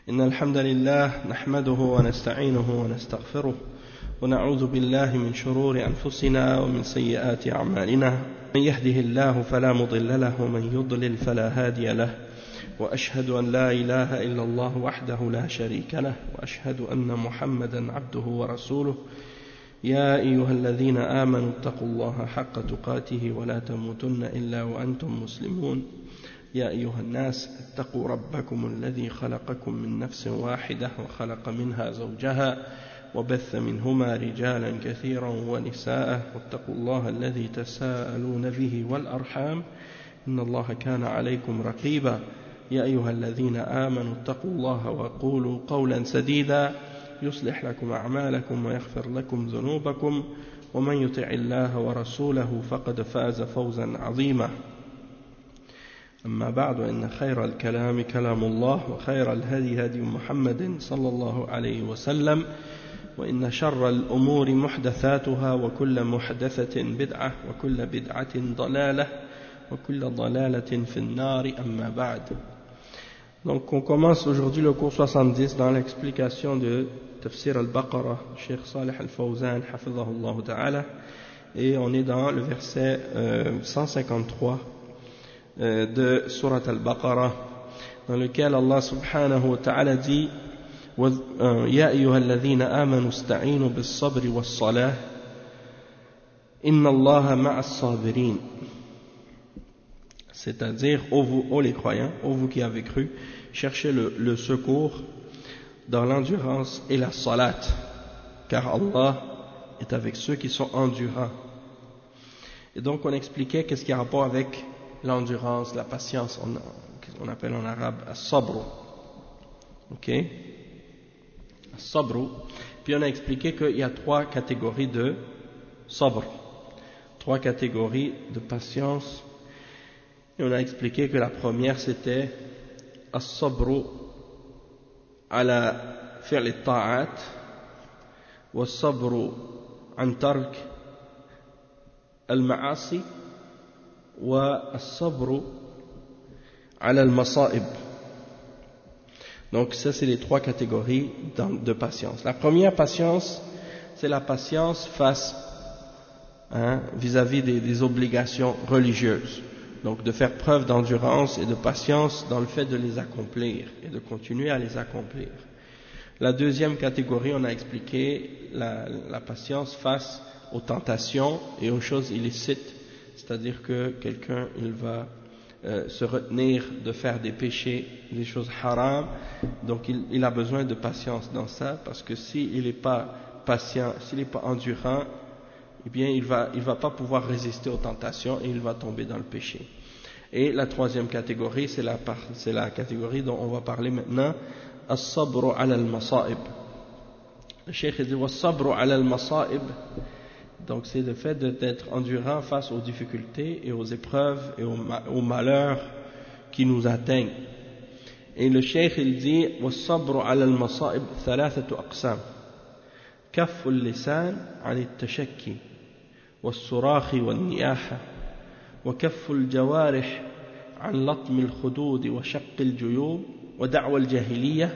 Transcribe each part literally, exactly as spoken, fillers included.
إن الحمد لله نحمده ونستعينه ونستغفره ونعوذ بالله من شرور أنفسنا ومن سيئات أعمالنا من يهده الله فلا مضل له ومن يضلل فلا هادي له وأشهد أن لا إله إلا الله وحده لا شريك له وأشهد أن محمدا عبده ورسوله يا أيها الذين آمنوا اتقوا الله حق تقاته ولا تموتن إلا وأنتم مسلمون يا أيها الناس اتقوا ربكم الذي خلقكم من نفس واحدة وخلق منها زوجها وبث منهما رجالا كثيرا ونساء واتقوا الله الذي تساءلون به والأرحام إن الله كان عليكم رقيبا يا أيها الذين آمنوا اتقوا الله وقولوا قولا سديدا يصلح لكم أعمالكم ويغفر لكم ذنوبكم ومن يطع الله ورسوله فقد فاز فوزا عظيما أما بعد وإن خير الكلام كلام الله وخير الهدي هدي محمد صلى الله عليه وسلم وإن شر الأمور محدثاتها وكل محدثة بدعة وكل بدعة ضلالة وكل ضلالة في النار أما بعد. Donc on commence aujourd'hui le cours soixante-dix dans l'explication de Tafsir al-Baqarah, Cheikh Salih al-Fawzan, hafidhahullah ta'ala, et on est dans le verset euh, cent cinquante-trois euh, de Surat al-Baqarah, dans lequel Allah subhanahu wa ta'ala dit Ya ayyuhalladhina amanu ista'inu bis-sabri was-salah inna Allaha ma'as sabirin. C'est-à-dire, ô vous, ô les croyants, ô vous qui avez cru, cherchez le, le secours dans l'endurance et la salat, car Allah est avec ceux qui sont endurants. Et donc on expliquait qu'est-ce qui a rapport avec l'endurance, la patience, on, on appelle en arabe as-sabru. Ok? As-sabru. Puis on a expliqué qu'il y a trois catégories de sabr, trois catégories de patience. Et on a expliqué que la première c'était as-sabru ala fi'l at-ta'at wa as-sabru an tark al-ma'asi wa as-sabru ala al-masa'ib. Donc ça c'est les trois catégories de patience. La première patience, c'est la patience face hein, vis-à-vis des, des obligations religieuses. Donc de faire preuve d'endurance et de patience dans le fait de les accomplir et de continuer à les accomplir. La deuxième catégorie, on a expliqué la, la patience face aux tentations et aux choses illicites, c'est-à-dire que quelqu'un il va euh, se retenir de faire des péchés, des choses haram, donc il, il a besoin de patience dans ça, parce que s'il n'est pas patient, s'il n'est pas endurant, eh bien il va, il va pas pouvoir résister aux tentations et il va tomber dans le péché. Et la troisième catégorie, c'est la, c'est la catégorie dont on va parler maintenant, as-sabru ala al-masa'ib. Le cheikh dit was-sabru ala al-masa'ib, donc c'est le fait d'être endurant face aux difficultés et aux épreuves et aux, aux malheurs qui nous atteignent. Et le cheikh il dit was-sabru ala al-masa'ib thalathatu aqsam, kaffu al-lisan an at-tashakki والصراخ والنياحة وكف الجوارح عن لطم الخدود وشق الجيوب ودعوى الجاهلية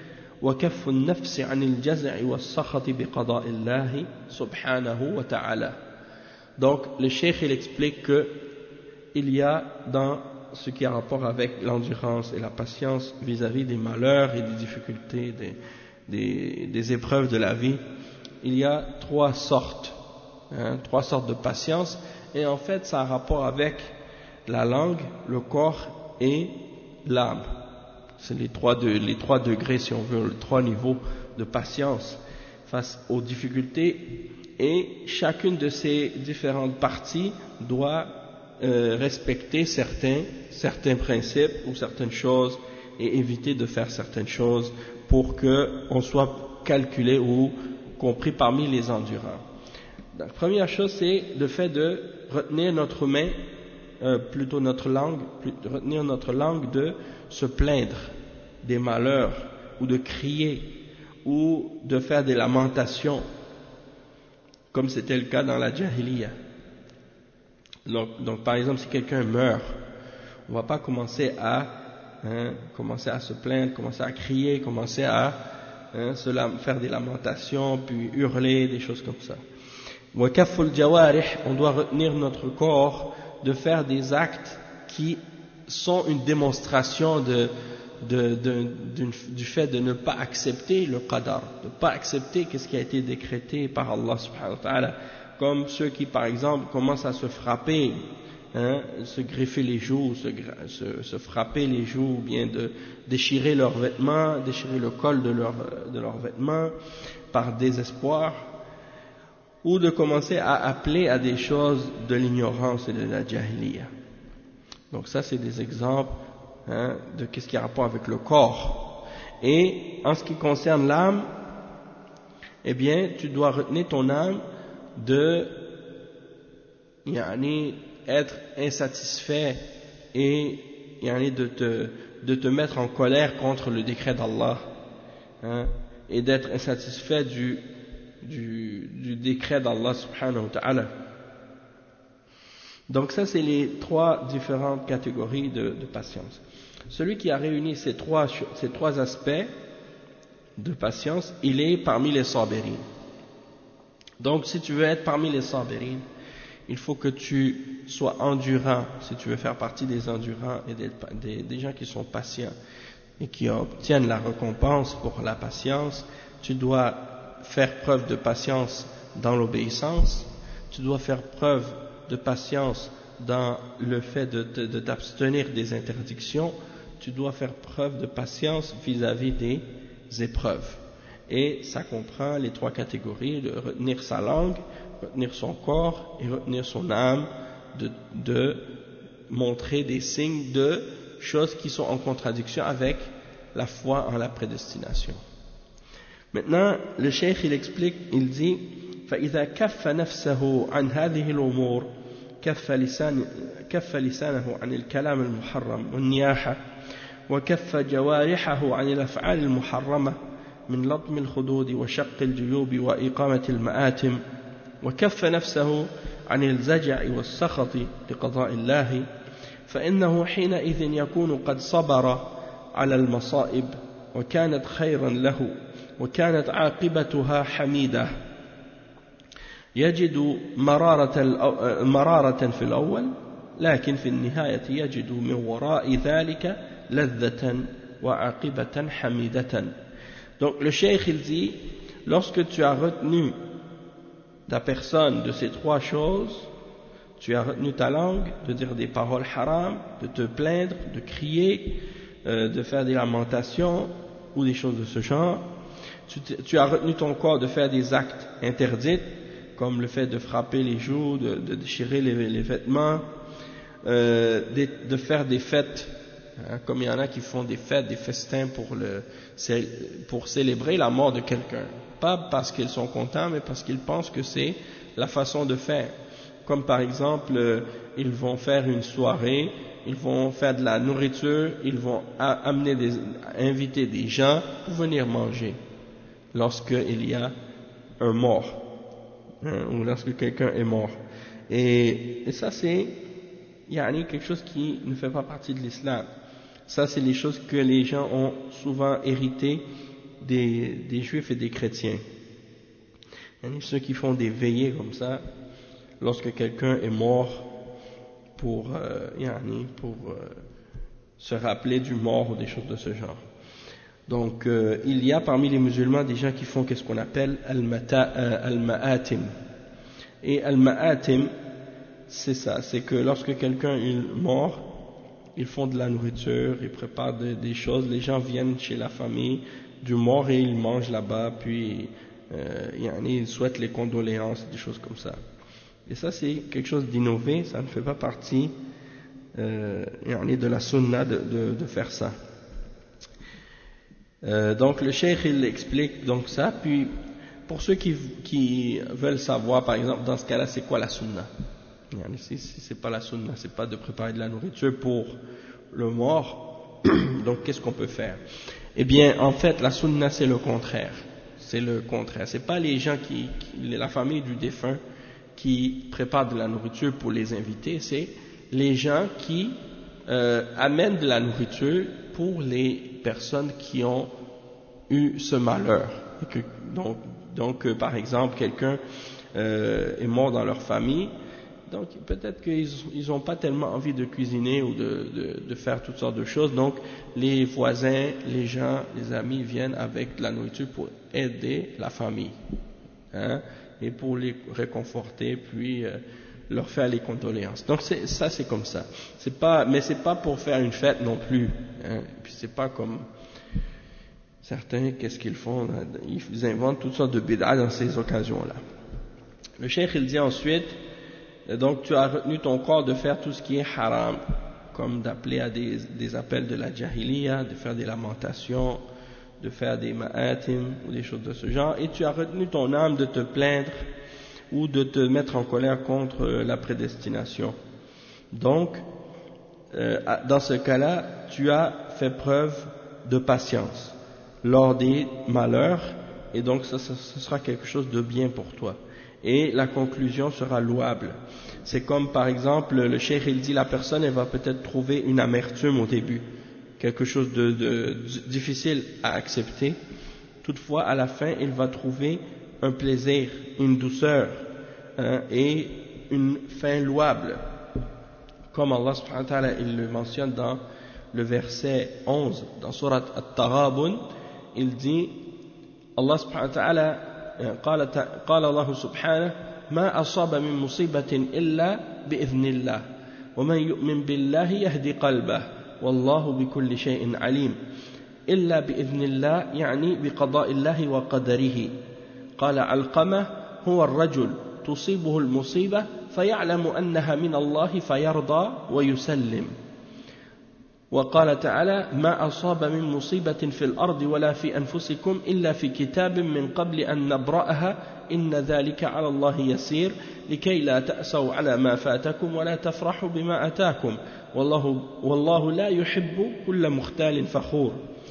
وكف النفس عن الجزع والسخط بقضاء الله سبحانه وتعالى. Donc le cheikh il explique que il y a dans ce qui a rapport avec l'endurance et la patience vis-à-vis des malheurs et des difficultés, des, des, des épreuves de la vie, il y a trois sortes. Hein, trois sortes de patience, et en fait ça a rapport avec la langue, le corps et l'âme. C'est les trois, de, les trois degrés, si on veut, les trois niveaux de patience face aux difficultés, et chacune de ces différentes parties doit euh, respecter certains, certains principes ou certaines choses et éviter de faire certaines choses pour qu'on soit calculé ou compris parmi les endurants. La première chose, c'est le fait de retenir notre main, euh, plutôt notre langue, de retenir notre langue de se plaindre des malheurs, ou de crier, ou de faire des lamentations, comme c'était le cas dans la Jahiliya. Donc, donc par exemple, si quelqu'un meurt, on ne va pas commencer à hein, commencer à se plaindre, commencer à crier, commencer à hein, se lam- faire des lamentations, puis hurler, des choses comme ça. Wa kafful jawarih, on doit retenir notre corps de faire des actes qui sont une démonstration de, de, de, d'une, du fait de ne pas accepter le qadar, de ne pas accepter ce qui a été décrété par Allah subhanahu wa ta'ala, comme ceux qui par exemple commencent à se frapper, hein, se greffer les joues, se, se, se frapper les joues, ou bien de déchirer leurs vêtements, déchirer le col de, leur, de leurs vêtements par désespoir, ou de commencer à appeler à des choses de l'ignorance et de la jahiliya. Donc ça c'est des exemples hein, de ce qui a rapport avec le corps. Et en ce qui concerne l'âme, eh bien tu dois retenir ton âme de yani, être insatisfait et yani, de, te, de te mettre en colère contre le décret d'Allah hein, et d'être insatisfait du, du, du décret d'Allah subhanahu wa ta'ala. Donc ça c'est les trois différentes catégories de, de patience. Celui qui a réuni ces trois, ces trois aspects de patience, il est parmi les sabirin. Donc si tu veux être parmi les sabirin, il faut que tu sois endurant, si tu veux faire partie des endurants et des, des, des gens qui sont patients et qui obtiennent la récompense pour la patience. Tu dois faire preuve de patience dans l'obéissance, tu dois faire preuve de patience dans le fait de, de, de t'abstenir des interdictions, tu dois faire preuve de patience vis-à-vis des épreuves. Et ça comprend les trois catégories, de retenir sa langue, retenir son corps et retenir son âme, de, de montrer des signes de choses qui sont en contradiction avec la foi en la prédestination. Maintenant, le cheikh il explique, il dit فإذا كف نفسه عن هذه الأمور كف لسان كف لسانه عن الكلام المحرم والنياحة وكف جوارحه عن الأفعال المحرمة من لطم الخدود وشق الجيوب وإقامة المآتم وكف نفسه عن الزجع والسخط لقضاء الله فإنه حينئذ يكون قد صبر على المصائب وكانت خيرا له وكانت عاقبتها حميدة يجد مرارة, مرارة في الأول لكن في النهاية يجد من وراء ذلك لذة وعاقبة حميدة. Donc le cheikh il dit, lorsque tu as retenu ta personne de ces trois choses, tu as retenu ta langue de dire des paroles haram, de te plaindre, de crier, euh, de faire des lamentations ou des choses de ce genre, tu, tu as retenu ton corps de faire des actes interdits comme le fait de frapper les joues, de, de déchirer les, les vêtements, euh, de, de faire des fêtes, hein, comme il y en a qui font des fêtes, des festins pour, le, pour célébrer la mort de quelqu'un. Pas parce qu'ils sont contents, mais parce qu'ils pensent que c'est la façon de faire. Comme par exemple, euh, ils vont faire une soirée, ils vont faire de la nourriture, ils vont a, amener des, inviter des gens pour venir manger lorsqu'il y a un mort. Ou lorsque quelqu'un est mort. Et, et ça c'est yani, quelque chose qui ne fait pas partie de l'islam. Ça c'est les choses que les gens ont souvent héritées des, des juifs et des chrétiens. Yani, ceux qui font des veillées comme ça, lorsque quelqu'un est mort, pour, euh, yani, pour euh, se rappeler du mort ou des choses de ce genre. Donc, euh, il y a parmi les musulmans des gens qui font ce qu'on appelle al-ma'atim. Et al-ma'atim, c'est ça, c'est que lorsque quelqu'un est mort, ils font de la nourriture, ils préparent de, des choses, les gens viennent chez la famille du mort et ils mangent là-bas, puis euh, ils souhaitent les condoléances, des choses comme ça. Et ça, c'est quelque chose d'innové, ça ne fait pas partie euh, de la sunna de, de, de faire ça. Euh, donc le cheikh il explique donc ça, puis pour ceux qui, qui veulent savoir par exemple dans ce cas là c'est quoi la sunna, si, si c'est pas la sunna, c'est pas de préparer de la nourriture pour le mort, donc qu'est-ce qu'on peut faire? Eh bien en fait la sunna c'est le contraire, c'est le contraire, c'est pas les gens qui, qui la famille du défunt qui préparent de la nourriture pour les invités, c'est les gens qui euh, amènent de la nourriture pour les personnes qui ont eu ce malheur. Et que, donc, donc euh, par exemple, quelqu'un euh, est mort dans leur famille, donc peut-être qu'ils n'ont pas tellement envie de cuisiner ou de, de, de faire toutes sortes de choses, donc les voisins, les gens, les amis viennent avec de la nourriture pour aider la famille, hein, et pour les réconforter, puis euh, leur faire les condoléances. Donc c'est, ça c'est comme ça. C'est pas, mais c'est pas pour faire une fête non plus, hein, puis c'est pas comme certains, qu'est-ce qu'ils font, ils inventent toutes sortes de bid'a dans ces occasions-là. Le cheikh il dit ensuite, donc tu as retenu ton corps de faire tout ce qui est haram, comme d'appeler à des, des appels de la jahiliya, de faire des lamentations, de faire des ma'atim ou des choses de ce genre, et tu as retenu ton âme de te plaindre ou de te mettre en colère contre la prédestination. Donc, euh, dans ce cas-là, tu as fait preuve de patience lors des malheurs, et donc ça, ça, ça sera quelque chose de bien pour toi. Et la conclusion sera louable. C'est comme par exemple, le cheikh il dit, la personne elle va peut-être trouver une amertume au début, quelque chose de, de, de difficile à accepter. Toutefois, à la fin, il va trouver un plaisir, une douceur, hein, et une fin louable. Comme Allah subhanahu wa ta'ala, il le mentionne dans le verset onze, dans surat At-Taghabun, il dit, Allah subhanahu wa ta'ala, قال قال الله سبحانه ما أصاب من مصيبة إلا بإذن الله ومن يؤمن بالله يهدي قلبه والله بكل شيء عليم إلا بإذن الله يعني بقضاء الله وقدره. قال علقمة هو الرجل تصيبه المصيبة فيعلم أنها من الله فيرضى ويسلم. وقال تعالى ما أصاب من مصيبة في الأرض ولا في أنفسكم إلا في كتاب من قبل أن نبرأها إن ذلك على الله يسير لكي لا تأسوا على ما فاتكم ولا تفرحوا بما أتاكم والله, والله لا يحب كل مختال فخور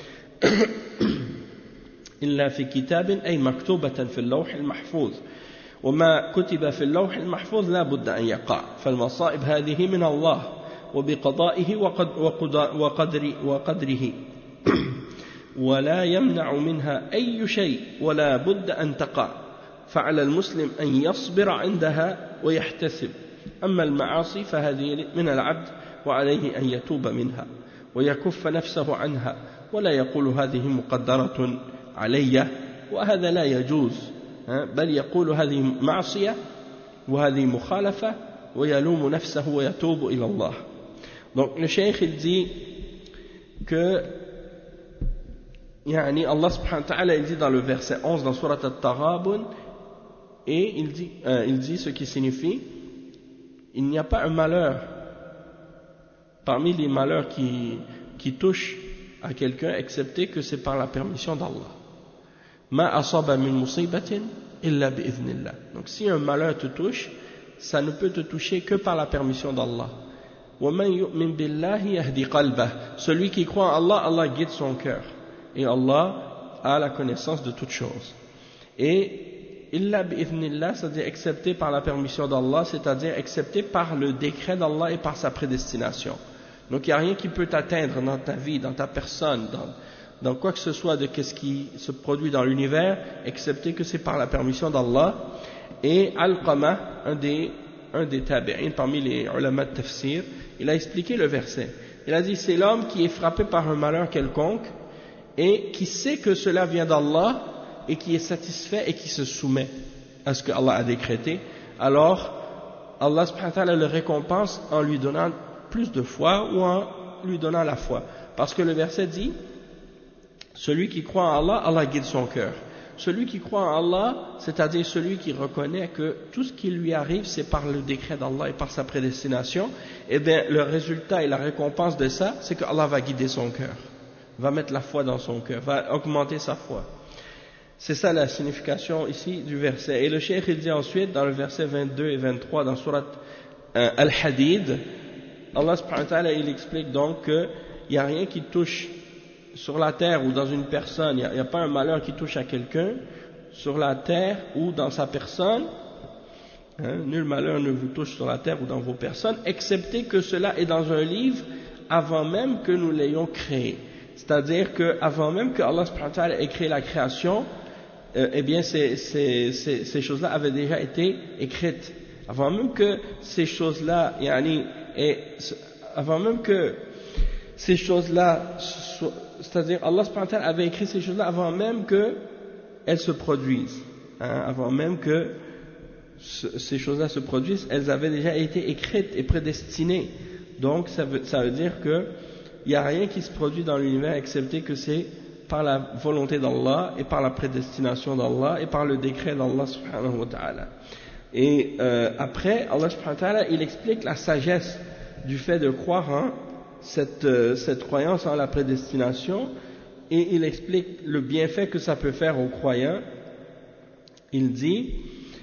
إلا في كتاب أي مكتوبة في اللوح المحفوظ وما كتب في اللوح المحفوظ لا بد أن يقع فالمصائب هذه من الله وبقضائه وقدر وقدره ولا يمنع منها أي شيء ولا بد أن تقع فعلى المسلم أن يصبر عندها ويحتسب أما المعاصي فهذه من العبد وعليه أن يتوب منها ويكف نفسه عنها ولا يقول هذه مقدرة علي وهذا لا يجوز بل يقول هذه معصية وهذه مخالفة ويلوم نفسه ويتوب إلى الله. Donc le cheikh il dit que yani Allah subhanahu wa ta'ala il dit dans le verset onze dans surat At-Taghabun et il dit, euh, il dit ce qui signifie il n'y a pas un malheur parmi les malheurs qui, qui touchent à quelqu'un excepté que c'est par la permission d'Allah. Ma asaba min musibatin illa bi idhnillah. Donc si un malheur te touche, ça ne peut te toucher que par la permission d'Allah. وَمَنْ يُؤْمِنْ بِاللَّهِ يَهْدِي قَلْبَهُ. Celui qui croit en Allah, Allah guide son cœur. Et Allah a la connaissance de toutes choses. Et illa bi'idhnillah, c'est-à-dire accepté par la permission d'Allah, c'est-à-dire accepté par le décret d'Allah et par sa prédestination. Donc il n'y a rien qui peut t'atteindre dans ta vie, dans ta personne, dans, dans quoi que ce soit de ce qui se produit dans l'univers, excepté que c'est par la permission d'Allah. Et Alqama, un des, un des tabi'in parmi les ulama de tafsir, il a expliqué le verset. Il a dit, c'est l'homme qui est frappé par un malheur quelconque et qui sait que cela vient d'Allah et qui est satisfait et qui se soumet à ce que Allah a décrété. Alors, Allah subhanahu wa ta'ala le récompense en lui donnant plus de foi ou en lui donnant la foi. Parce que le verset dit, celui qui croit en Allah, Allah guide son cœur. Celui qui croit en Allah, c'est-à-dire celui qui reconnaît que tout ce qui lui arrive, c'est par le décret d'Allah et par sa prédestination, eh bien, le résultat et la récompense de ça, c'est que Allah va guider son cœur, va mettre la foi dans son cœur, va augmenter sa foi. C'est ça la signification ici du verset. Et le cheikh il dit ensuite, dans le verset vingt-deux et vingt-trois, dans surat euh, Al-Hadid, Allah subhanahu wa ta'ala, il explique donc qu'il n'y a rien qui touche sur la terre ou dans une personne, il n'y a, a pas un malheur qui touche à quelqu'un, sur la terre ou dans sa personne, hein, nul malheur ne vous touche sur la terre ou dans vos personnes, excepté que cela est dans un livre avant même que nous l'ayons créé. c'est-à-dire qu'avant même que Allah subhanahu wa ta'ala ait créé la création, euh, eh bien ces, ces, ces, ces choses-là avaient déjà été écrites. Avant même que ces choses-là, yani, et, avant même que ces choses-là, c'est-à-dire Allah subhanahu wa ta'ala avait écrit ces choses-là avant même qu'elles se produisent, hein, avant même que ce, ces choses-là se produisent, elles avaient déjà été écrites et prédestinées. Donc ça veut, ça veut dire que il n'y a rien qui se produit dans l'univers excepté que c'est par la volonté d'Allah et par la prédestination d'Allah et par le décret d'Allah subhanahu wa ta'ala. Et euh, après, Allah subhanahu wa ta'ala, il explique la sagesse du fait de croire en cette, euh, cette croyance en la prédestination, et il explique le bienfait que ça peut faire aux croyants. Il dit,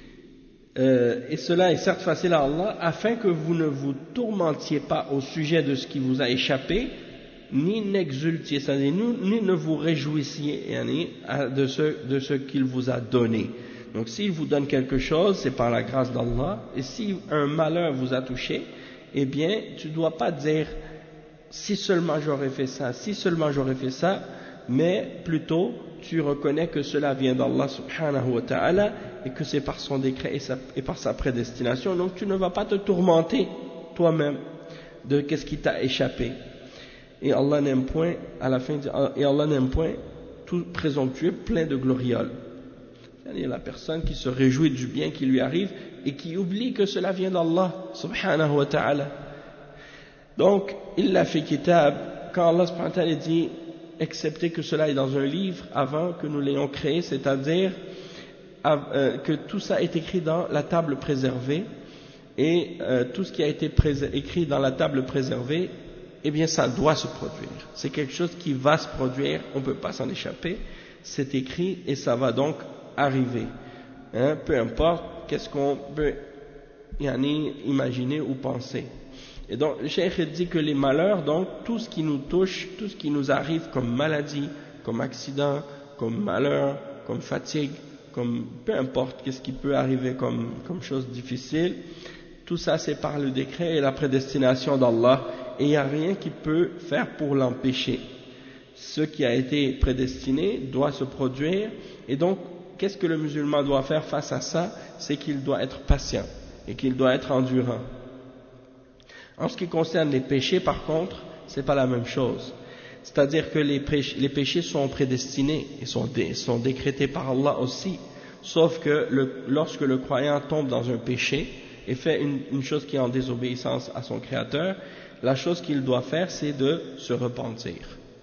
euh, et cela est certes facile à Allah, afin que vous ne vous tourmentiez pas au sujet de ce qui vous a échappé, ni n'exultiez, c'est-à-dire ni ne vous réjouissiez de ce, de ce qu'il vous a donné. Donc s'il vous donne quelque chose, c'est par la grâce d'Allah, et si un malheur vous a touché, eh bien tu ne dois pas dire si seulement j'aurais fait ça, si seulement j'aurais fait ça, mais plutôt tu reconnais que cela vient d'Allah subhanahu wa ta'ala et que c'est par son décret et, sa, et par sa prédestination. Donc tu ne vas pas te tourmenter toi-même de qu'est-ce qui t'a échappé. Et Allah n'aime point, à la fin, et Allah n'aime point tout présomptueux plein de glorioles. C'est-à-dire la personne qui se réjouit du bien qui lui arrive et qui oublie que cela vient d'Allah subhanahu wa ta'ala. Donc, il l'a fait kitab, quand Allah subhanahu wa ta'ala dit excepté que cela est dans un livre avant que nous l'ayons créé, c'est-à-dire euh, que tout ça est écrit dans la table préservée, et euh, tout ce qui a été écrit dans la table préservée, eh bien ça doit se produire. C'est quelque chose qui va se produire, on ne peut pas s'en échapper, c'est écrit et ça va donc arriver. Hein, peu importe qu'est-ce qu'on peut yani, imaginer ou penser. Et donc le cheikh dit que les malheurs, donc tout ce qui nous touche, tout ce qui nous arrive comme maladie, comme accident, comme malheur, comme fatigue, comme peu importe qu'est-ce qui peut arriver comme, comme chose difficile, tout ça c'est par le décret et la prédestination d'Allah, et il n'y a rien qui peut faire pour l'empêcher. Ce qui a été prédestiné doit se produire, et donc qu'est-ce que le musulman doit faire face à ça? C'est qu'il doit être patient et qu'il doit être endurant. En ce qui concerne les péchés, par contre, c'est pas la même chose. C'est-à-dire que les péchés, les péchés sont prédestinés et sont, dé, sont décrétés par Allah aussi. Sauf que le, lorsque le croyant tombe dans un péché et fait une, une chose qui est en désobéissance à son Créateur, la chose qu'il doit faire, c'est de se repentir.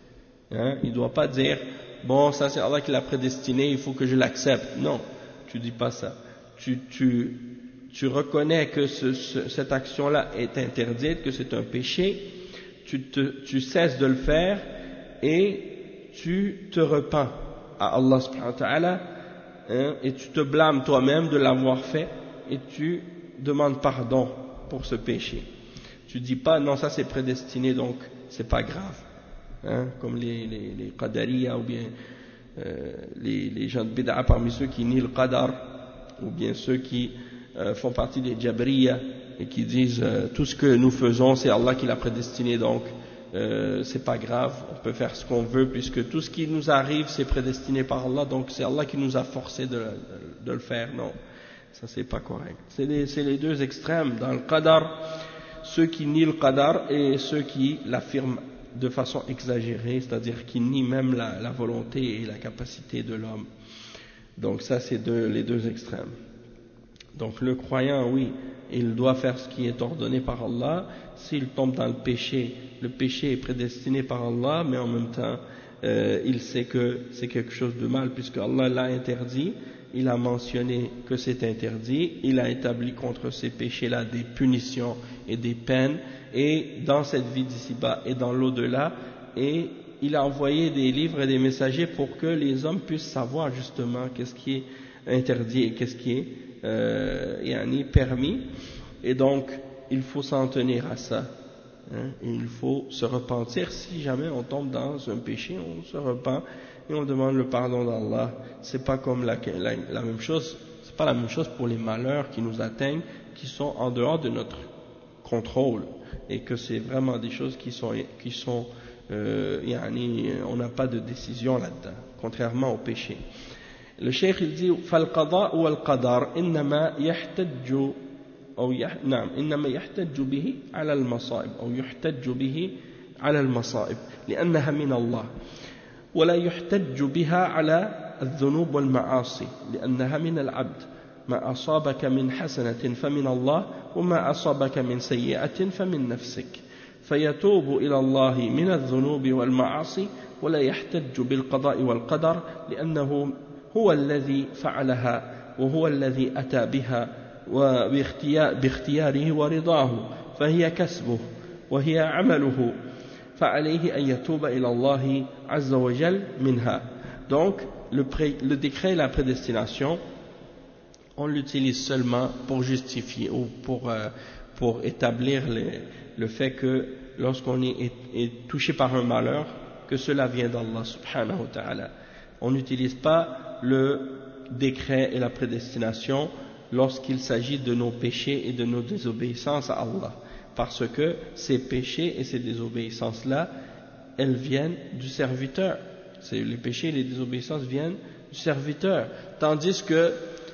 Hein? Il ne doit pas dire, bon, ça c'est Allah qui l'a prédestiné, il faut que je l'accepte. Non, tu dis pas ça. Tu, tu, tu reconnais que ce, ce, cette action-là est interdite, que c'est un péché, tu, te, tu cesses de le faire et tu te repens à Allah subhanahu wa ta'ala, hein, et tu te blâmes toi-même de l'avoir fait et tu demandes pardon pour ce péché. Tu dis pas non, ça c'est prédestiné donc c'est pas grave, hein, comme les, les, les qadariya ou bien euh, les, les gens de bid'a parmi ceux qui nient le qadar, ou bien ceux qui Euh, font partie des Jabriya et qui disent euh, tout ce que nous faisons c'est Allah qui l'a prédestiné, donc euh, c'est pas grave, on peut faire ce qu'on veut puisque tout ce qui nous arrive c'est prédestiné par Allah, donc c'est Allah qui nous a forcé de, de, de le faire. Non, ça c'est pas correct. C'est les, c'est les deux extrêmes dans le qadar, ceux qui nient le qadar et ceux qui l'affirment de façon exagérée, c'est-à-dire qui nient même la, la volonté et la capacité de l'homme. Donc ça c'est deux, les deux extrêmes. Donc le croyant, oui, il doit faire ce qui est ordonné par Allah. S'il tombe dans le péché, le péché est prédestiné par Allah, mais en même temps, euh, il sait que c'est quelque chose de mal, puisque Allah l'a interdit, il a mentionné que c'est interdit, il a établi contre ces péchés-là des punitions et des peines, et dans cette vie d'ici-bas et dans l'au-delà, et il a envoyé des livres et des messagers pour que les hommes puissent savoir justement qu'est-ce qui est interdit et qu'est-ce qui est Euh, yani permis, et donc il faut s'en tenir à ça, hein, et il faut se repentir. Si jamais on tombe dans un péché, on se repent et on demande le pardon d'Allah. C'est pas comme la, la, la même chose, c'est pas la même chose pour les malheurs qui nous atteignent, qui sont en dehors de notre contrôle, et que c'est vraiment des choses qui sont, qui sont euh, yani, on n'a pas de décision là-dedans, contrairement au péché. Le cheikh il dit فالقضاء والقدر إنما يحتج أو يح... نعم إنما يحتج به على المصائب أو يحتج به على المصائب لأنها من الله ولا يحتج بها على الذنوب والمعاصي لأنها من العبد ما أصابك من حسنة فمن الله وما أصابك من سيئة فمن نفسك فيتوب إلى الله من الذنوب والمعاصي ولا يحتج بالقضاء والقدر لأنه هو الذي فعلها وهو الذي أتى بها باختياره ورضاه فهي كسبه وهي عمله فعليه أن يتوب إلى الله عز وجل منها. Donc le, pré, le décret et la prédestination on l'utilise seulement pour justifier ou pour, euh, pour établir les, le fait que lorsqu'on est, est, est touché par un malheur que cela vient d'Allah subhanahu wa ta'ala. On n'utilise pas le décret et la prédestination lorsqu'il s'agit de nos péchés et de nos désobéissances à Allah, parce que ces péchés et ces désobéissances-là, elles viennent du serviteur. C'est, les péchés et les désobéissances viennent du serviteur, tandis que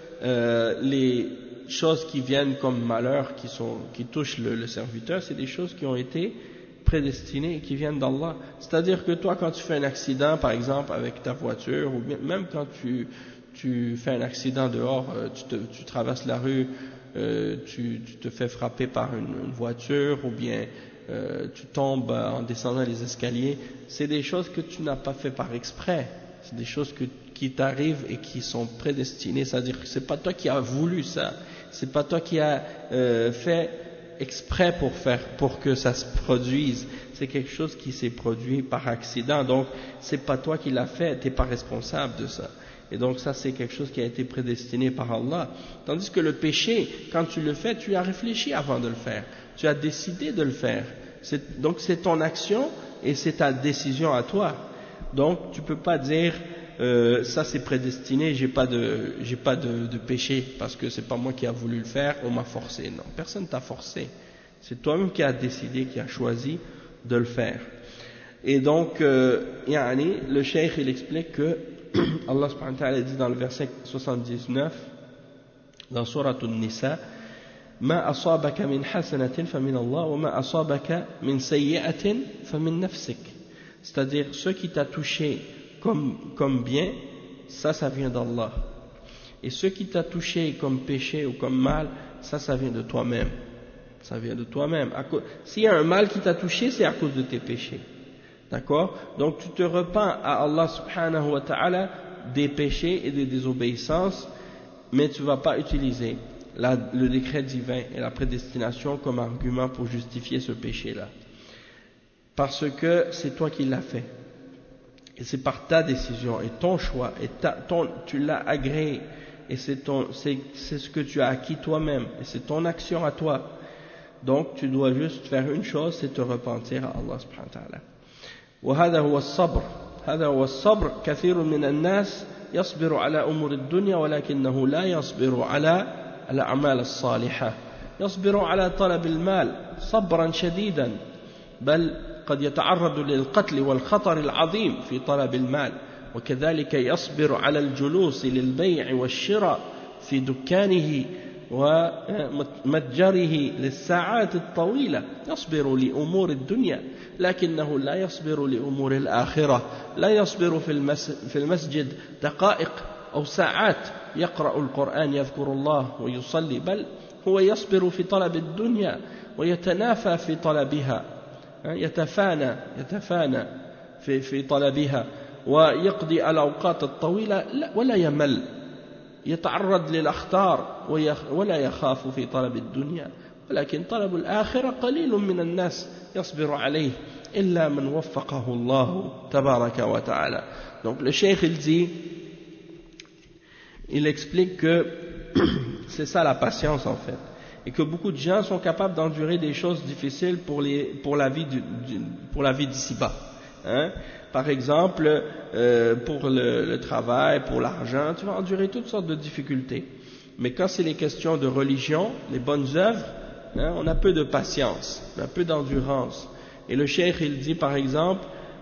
euh, les choses qui viennent comme malheur, qui, sont, qui touchent le, le serviteur, c'est des choses qui ont été prédestinées et qui viennent d'Allah. C'est-à-dire que toi, quand tu fais un accident, par exemple, avec ta voiture, ou même quand tu, tu fais un accident dehors, tu, te, tu traverses la rue, euh, tu, tu te fais frapper par une, une voiture, ou bien euh, tu tombes en descendant les escaliers, c'est des choses que tu n'as pas fait par exprès. C'est des choses que, qui t'arrivent et qui sont prédestinées. C'est-à-dire que c'est pas toi qui as voulu ça. C'est pas toi qui as euh, fait exprès pour faire, pour que ça se produise. C'est quelque chose qui s'est produit par accident. Donc, c'est pas toi qui l'as fait. T'es pas responsable de ça. Et donc, ça, c'est quelque chose qui a été prédestiné par Allah. Tandis que le péché, quand tu le fais, tu as réfléchi avant de le faire. Tu as décidé de le faire. C'est, donc, c'est ton action et c'est ta décision à toi. Donc, tu peux pas dire euh, ça c'est prédestiné, j'ai pas de, j'ai pas de, de péché parce que c'est pas moi qui a voulu le faire, on m'a forcé. Non, personne t'a forcé. C'est toi-même qui as décidé, qui a choisi de le faire. Et donc, euh, yani, le cheikh il explique que Allah subhanahu wa ta'ala dit dans le verset soixante-dix-neuf dans Surat An-Nisa, ما أصابك من حسنة فمن الله وما أصابك من سيئة فمن نفسك. C'est-à-dire, ce qui t'a touché comme, comme bien, ça, ça vient d'Allah. Et ce qui t'a touché comme péché ou comme mal, ça, ça vient de toi-même. Ça vient de toi-même. S'il y a un mal qui t'a touché, c'est à cause de tes péchés. D'accord? Donc, tu te repens à Allah subhanahu wa ta'ala des péchés et des désobéissances, mais tu ne vas pas utiliser la, le décret divin et la prédestination comme argument pour justifier ce péché-là. Parce que c'est toi qui l'as fait. Et c'est par ta décision et ton choix, et ta, ton, tu l'as agréé, et c'est, ton, c'est, c'est ce que tu as acquis toi-même, et c'est ton action à toi. Donc tu dois juste faire une chose, c'est te repentir à Allah subhanahu wa ta'ala. وهذا هو الصبر هذا هو الصبر كثير من الناس يصبر على أمور الدنيا ولكنه لا يصبر على الأعمال الصالحة يصبر على طلب المال صبرا شديدا بل قد يتعرض للقتل والخطر العظيم في طلب المال وكذلك يصبر على الجلوس للبيع والشراء في دكانه ومتجره للساعات الطويلة يصبر لأمور الدنيا لكنه لا يصبر لأمور الآخرة لا يصبر في المسجد دقائق أو ساعات يقرأ القرآن يذكر الله ويصلي بل هو يصبر في طلب الدنيا ويتنافى في طلبها يتفانى يتفانى في في طلبها ويقضي الأوقات الطويلة ولا يمل يتعرض للأخطار ولا يخاف في طلب الدنيا ولكن طلب الآخرة قليل من الناس يصبر عليه إلا من وفقه الله تبارك وتعالى. Donc le cheikh il dit, il explique que c'est ça la patience en fait, et que beaucoup de gens sont capables d'endurer des choses difficiles pour, les, pour la vie du, du, pour la vie d'ici-bas. Hein? Par exemple, euh, pour le, le travail, pour l'argent, tu vas endurer toutes sortes de difficultés. Mais quand c'est les questions de religion, les bonnes œuvres, hein, on a peu de patience, on a peu d'endurance. Et le cheikh il dit par exemple,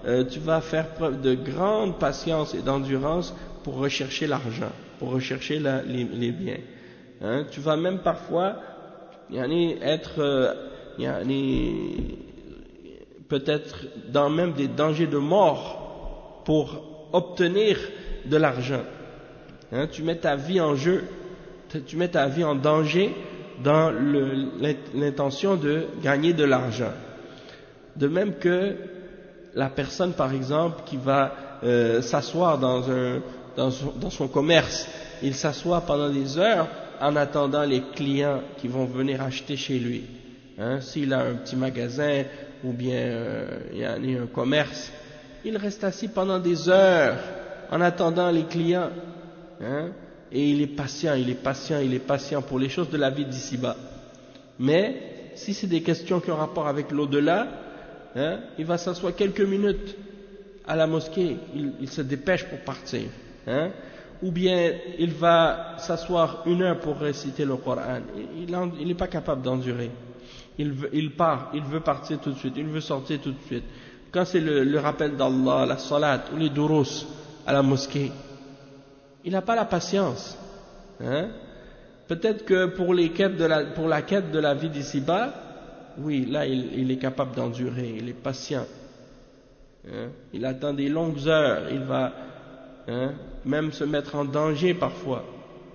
euh, tu vas faire preuve de grande patience et d'endurance pour rechercher l'argent, pour rechercher la, les, les biens. Hein, tu vas même parfois yani, être euh, yani, peut-être dans même des dangers de mort pour obtenir de l'argent. Hein, tu mets ta vie en jeu, tu mets ta vie en danger dans le, l'intention de gagner de l'argent. De même que la personne, par exemple, qui va euh, s'asseoir dans, un, dans, son, dans son commerce, il s'assoit pendant des heures en attendant les clients qui vont venir acheter chez lui. Hein, s'il a un petit magasin ou bien euh, il y a un commerce, il reste assis pendant des heures en attendant les clients. Hein, et il est patient, il est patient, il est patient pour les choses de la vie d'ici-bas. Mais si c'est des questions qui ont rapport avec l'au-delà, hein, il va s'asseoir quelques minutes à la mosquée, il, il se dépêche pour partir. Hein, ou bien il va s'asseoir une heure pour réciter le Coran. Il n'est pas capable d'endurer. Il, veut, il part, il veut partir tout de suite, il veut sortir tout de suite. Quand c'est le, le rappel d'Allah, la salat ou les durus à la mosquée, il n'a pas la patience. Hein? Peut-être que pour, les quêtes de la, pour la quête de la vie d'ici-bas, oui, là il, il est capable d'endurer, il est patient. Hein? Il attend des longues heures, il va hein, même se mettre en danger parfois.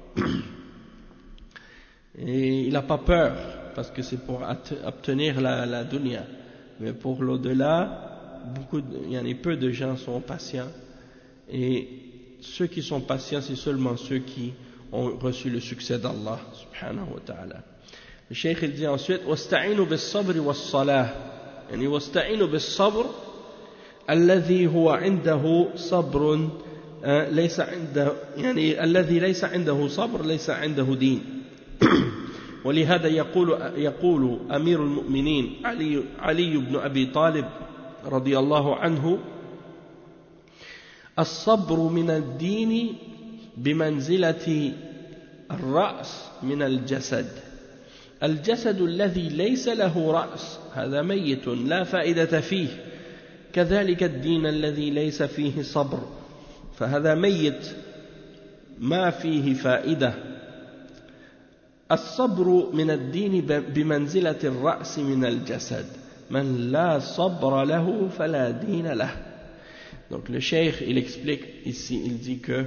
Et il n'a pas peur, parce que c'est pour obtenir la, la dunya. Mais pour l'au-delà, beaucoup de, il y en a peu de gens sont patients. Et ceux qui sont patients, c'est seulement ceux qui ont reçu le succès d'Allah subhanahu wa ta'ala. Le cheikh il dit ensuite wasta'inu bis-sabr was-salah, yani wasta'inu bis-sabr alladhi huwa 'indahu sabrun laysa 'indahu yani alladhi laysa 'indahu sabr laysa 'indahu din. ولهذا يقول يقول أمير المؤمنين علي علي بن أبي طالب رضي الله عنه الصبر من الدين بمنزلة الرأس من الجسد. الجسد الذي ليس له رأس هذا ميت لا فائدة فيه، كذلك الدين الذي ليس فيه صبر فهذا ميت ما فيه فائدة. الصبر من الدين بمنزلة الرأس من الجسد من لا صبر له فلا دين له. Donc le cheikh il explique ici, il dit que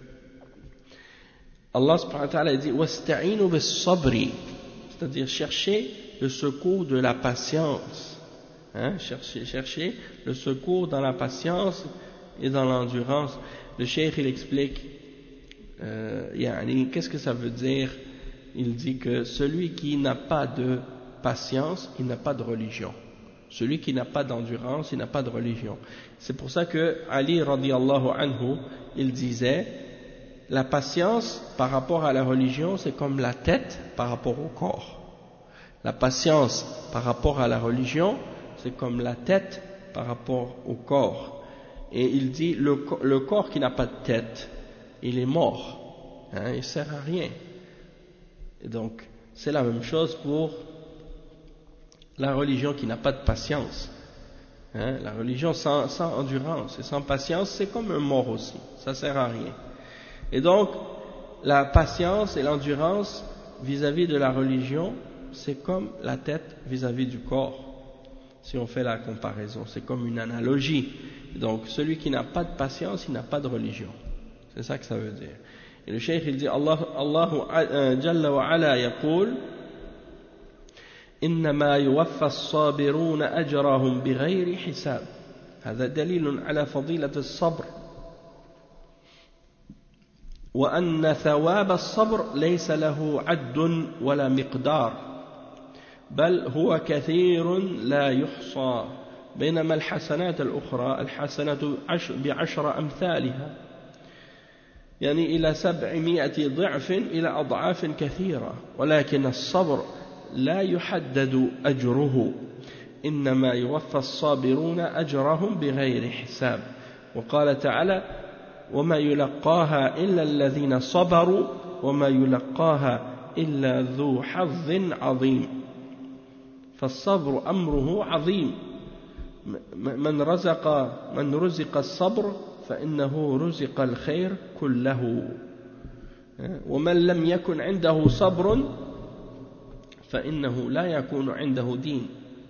Allah subhanahu wa ta'ala dit wasta'inu bis-sabri, c'est-à-dire chercher le secours de la patience, hein, chercher, chercher le secours dans la patience et dans l'endurance. Le cheikh il explique euh, yani, qu'est-ce que ça veut dire. Il dit que celui qui n'a pas de patience, il n'a pas de religion. Celui qui n'a pas d'endurance, il n'a pas de religion. C'est pour ça que Ali radiyallahu anhu, il disait, la patience par rapport à la religion, c'est comme la tête par rapport au corps. La patience par rapport à la religion, c'est comme la tête par rapport au corps. Et il dit, le, le corps qui n'a pas de tête, il est mort. Hein, il ne sert à rien. Et donc, c'est la même chose pour la religion qui n'a pas de patience. Hein, la religion sans, sans endurance et sans patience, c'est comme un mort aussi. Ça ne sert à rien. Et donc, la patience et l'endurance vis-à-vis de la religion, c'est comme la tête vis-à-vis du corps. Si on fait la comparaison, c'est comme une analogie. Donc, celui qui n'a pas de patience, il n'a pas de religion. C'est ça que ça veut dire. Et le cheikh il dit Allah Allah Jalla wa Ala يقول إنما يوفى الصابرون أجرهم بغير حساب. هذا دليل على فضيلة الصبر وأن ثواب الصبر ليس له عد ولا مقدار بل هو كثير لا يحصى بينما الحسنات الأخرى الحسنة بعشر أمثالها يعني إلى سبعمائة ضعف إلى أضعاف كثيرة ولكن الصبر لا يحدد أجره إنما يوفى الصابرون أجرهم بغير حساب. وقال تعالى وما يلقاها إلا الذين صبروا وما يلقاها إلا ذو حظ عظيم. فالصبر أمره عظيم من رزق من رزق الصبر فإنه رزق الخير كله ومن لم يكن عنده صبر فإنه لا يكون عنده دين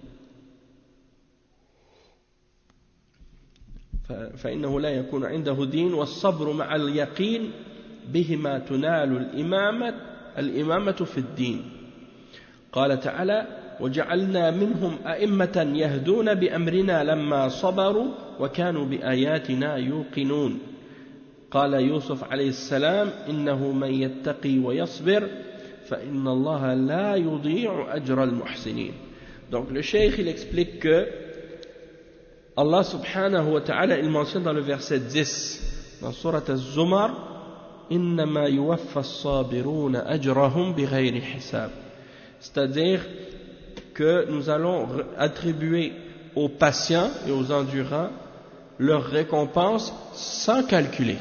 فإنه لا يكون عنده دين والصبر مع اليقين بهما تنال الإمامة الإمامة في الدين. قال تعالى وجعلنا منهم أئمة يهدون بأمرنا لما صبروا وكانوا بآياتنا يوقنون. قال يوسف عليه السلام إنه من يتقي ويصبر فإن الله لا يضيع أجر المحسنين. Donc le cheikh il explique que Allah subhanahu wa ta'ala il mentionne dans le verset dix dans sourate Az-Zumar إنما يوفى الصابرون أجرهم بغير حساب, c'est-à-dire que nous allons attribuer aux patients et aux endurants leur récompense sans calculer,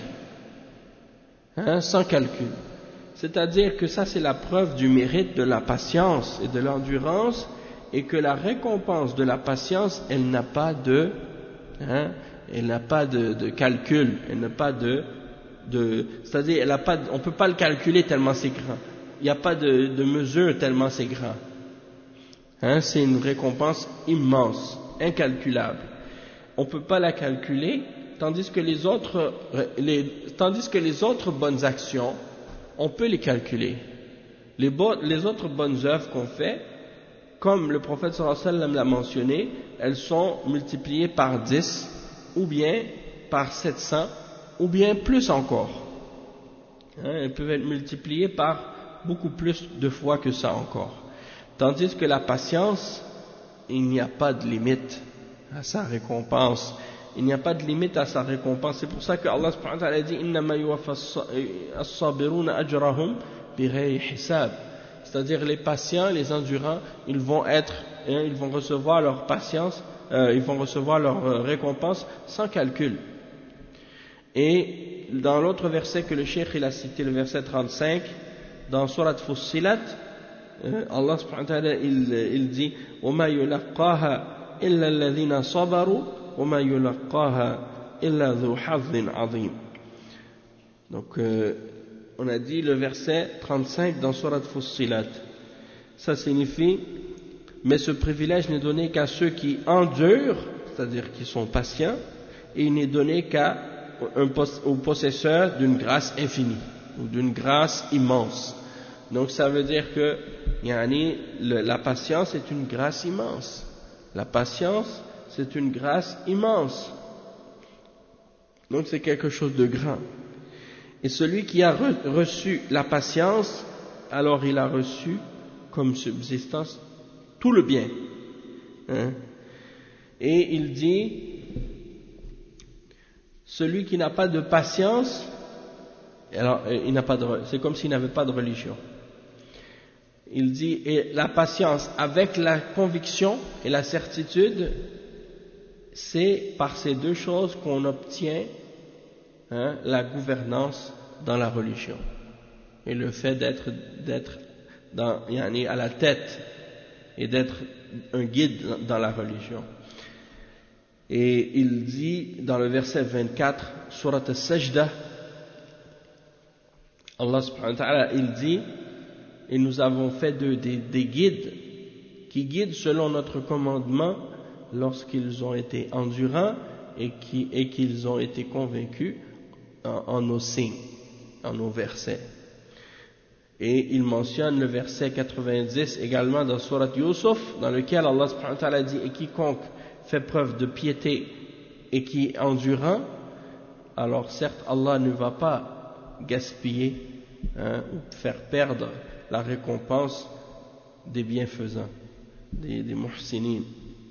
hein, sans calcul. C'est-à-dire que ça c'est la preuve du mérite de la patience et de l'endurance, et que la récompense de la patience elle n'a pas de, hein, elle n'a pas de, de calcul, elle n'a pas de, de c'est-à-dire elle n'a pas, on peut pas le calculer tellement c'est grand. Il n'y a pas de, de mesure tellement c'est grand. Hein, c'est une récompense immense, incalculable. On ne peut pas la calculer, tandis que les autres, les, tandis que les autres bonnes actions, on peut les calculer. Les, bo, les autres bonnes œuvres qu'on fait, comme le prophète sallallahu alayhi wa sallam l'a mentionné, elles sont multipliées par dix, ou bien par sept cents, ou bien plus encore. Hein, elles peuvent être multipliées par beaucoup plus de fois que ça encore. Tandis que la patience, il n'y a pas de limite à sa récompense. Il n'y a pas de limite à sa récompense. C'est pour ça que Allah subhanahu wa ta'ala dit إِنَّمَا يُوَفَّى الصَّابِرُونَ أَجْرَهُمْ بِغَيْرِ حِسَابٍ. C'est-à-dire les patients, les endurants, ils vont être, hein, ils vont recevoir leur patience, euh, ils vont recevoir leur euh, récompense sans calcul. Et dans l'autre verset que le cheikh il a cité, le verset trente-cinq, dans Surat Fussilat, euh, Allah subhanahu wa ta'ala il, il dit وَمَا يُلَقَّاهَا إِلَّا الَّذِينَ صَبَرُوا وَمَا يُلَقَّاهَا إِلَّا ذُو حَظٍّ عَظِيمٍ. Donc euh, on a dit le verset trente-cinq dans Surat Fussilat. Ça signifie mais ce privilège n'est donné qu'à ceux qui endurent, c'est-à-dire qui sont patients, et il n'est donné qu'à un, au possesseur d'une grâce infinie ou d'une grâce immense. Donc ça veut dire que yani, le, la patience est une grâce immense. La patience c'est une grâce immense. Donc c'est quelque chose de grand. Et celui qui a re, reçu la patience, alors il a reçu comme subsistance tout le bien. Hein? Et il dit, celui qui n'a pas de patience, alors il n'a pas de, c'est comme s'il n'avait pas de religion. Il dit, et la patience avec la conviction et la certitude, c'est par ces deux choses qu'on obtient, hein, la gouvernance dans la religion et le fait d'être d'être dans, yani, à la tête et d'être un guide dans la religion. Et il dit dans le verset vingt-quatre, Surat As-Sajda, Allah subhanahu wa ta'ala, il dit, et nous avons fait de, des, des guides qui guident selon notre commandement lorsqu'ils ont été endurants et, qui, et qu'ils ont été convaincus en, en nos signes, en nos versets. Et il mentionne le verset quatre-vingt-dix également dans Surat Yusuf, dans lequel Allah subhanahu wa ta'ala dit, et quiconque fait preuve de piété et qui est endurant, alors certes Allah ne va pas gaspiller, hein, ou faire perdre la récompense des bienfaisants, des, des muhsinin.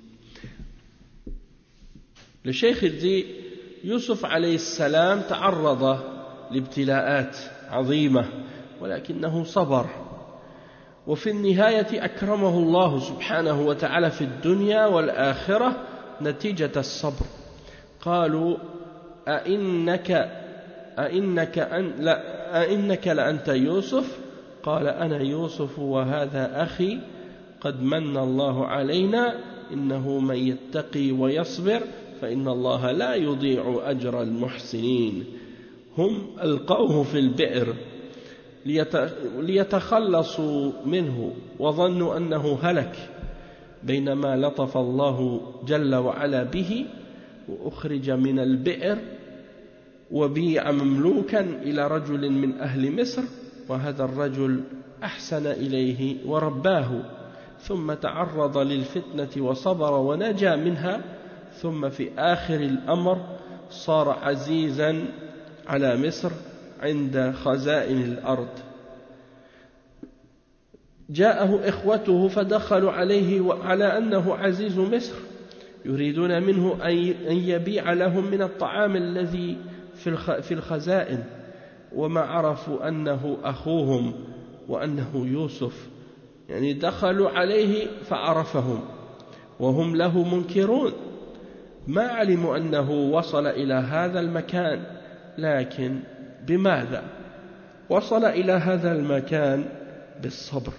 Le cheikh il dit, Yusuf alayhi salam ta'arrada l'ibtila'at azima ولكنه صبر وفي النهاية أكرمه الله سبحانه وتعالى في الدنيا والآخرة نتيجة الصبر. قالوا أئنك أئنك أن لا أئنك لأنت يوسف؟ قال أنا يوسف وهذا أخي قد من الله علينا إنه من يتقي ويصبر فإن الله لا يضيع أجر المحسنين هم ألقوه في البئر ليتخلصوا منه وظنوا أنه هلك بينما لطف الله جل وعلا به وأخرج من البئر وبيع مملوكا إلى رجل من أهل مصر وهذا الرجل أحسن إليه ورباه ثم تعرض للفتنة وصبر ونجا منها ثم في آخر الأمر صار عزيزا على مصر عند خزائن الأرض. جاءه إخوته فدخلوا عليه وعلى أنه عزيز مصر يريدون منه أن يبيع لهم من الطعام الذي في الخزائن وما عرفوا أنه أخوهم وأنه يوسف، يعني دخلوا عليه فعرفهم وهم له منكرون، ما علموا أنه وصل إلى هذا المكان. لكن بماذا وصل إلى هذا المكان؟ بالصبر.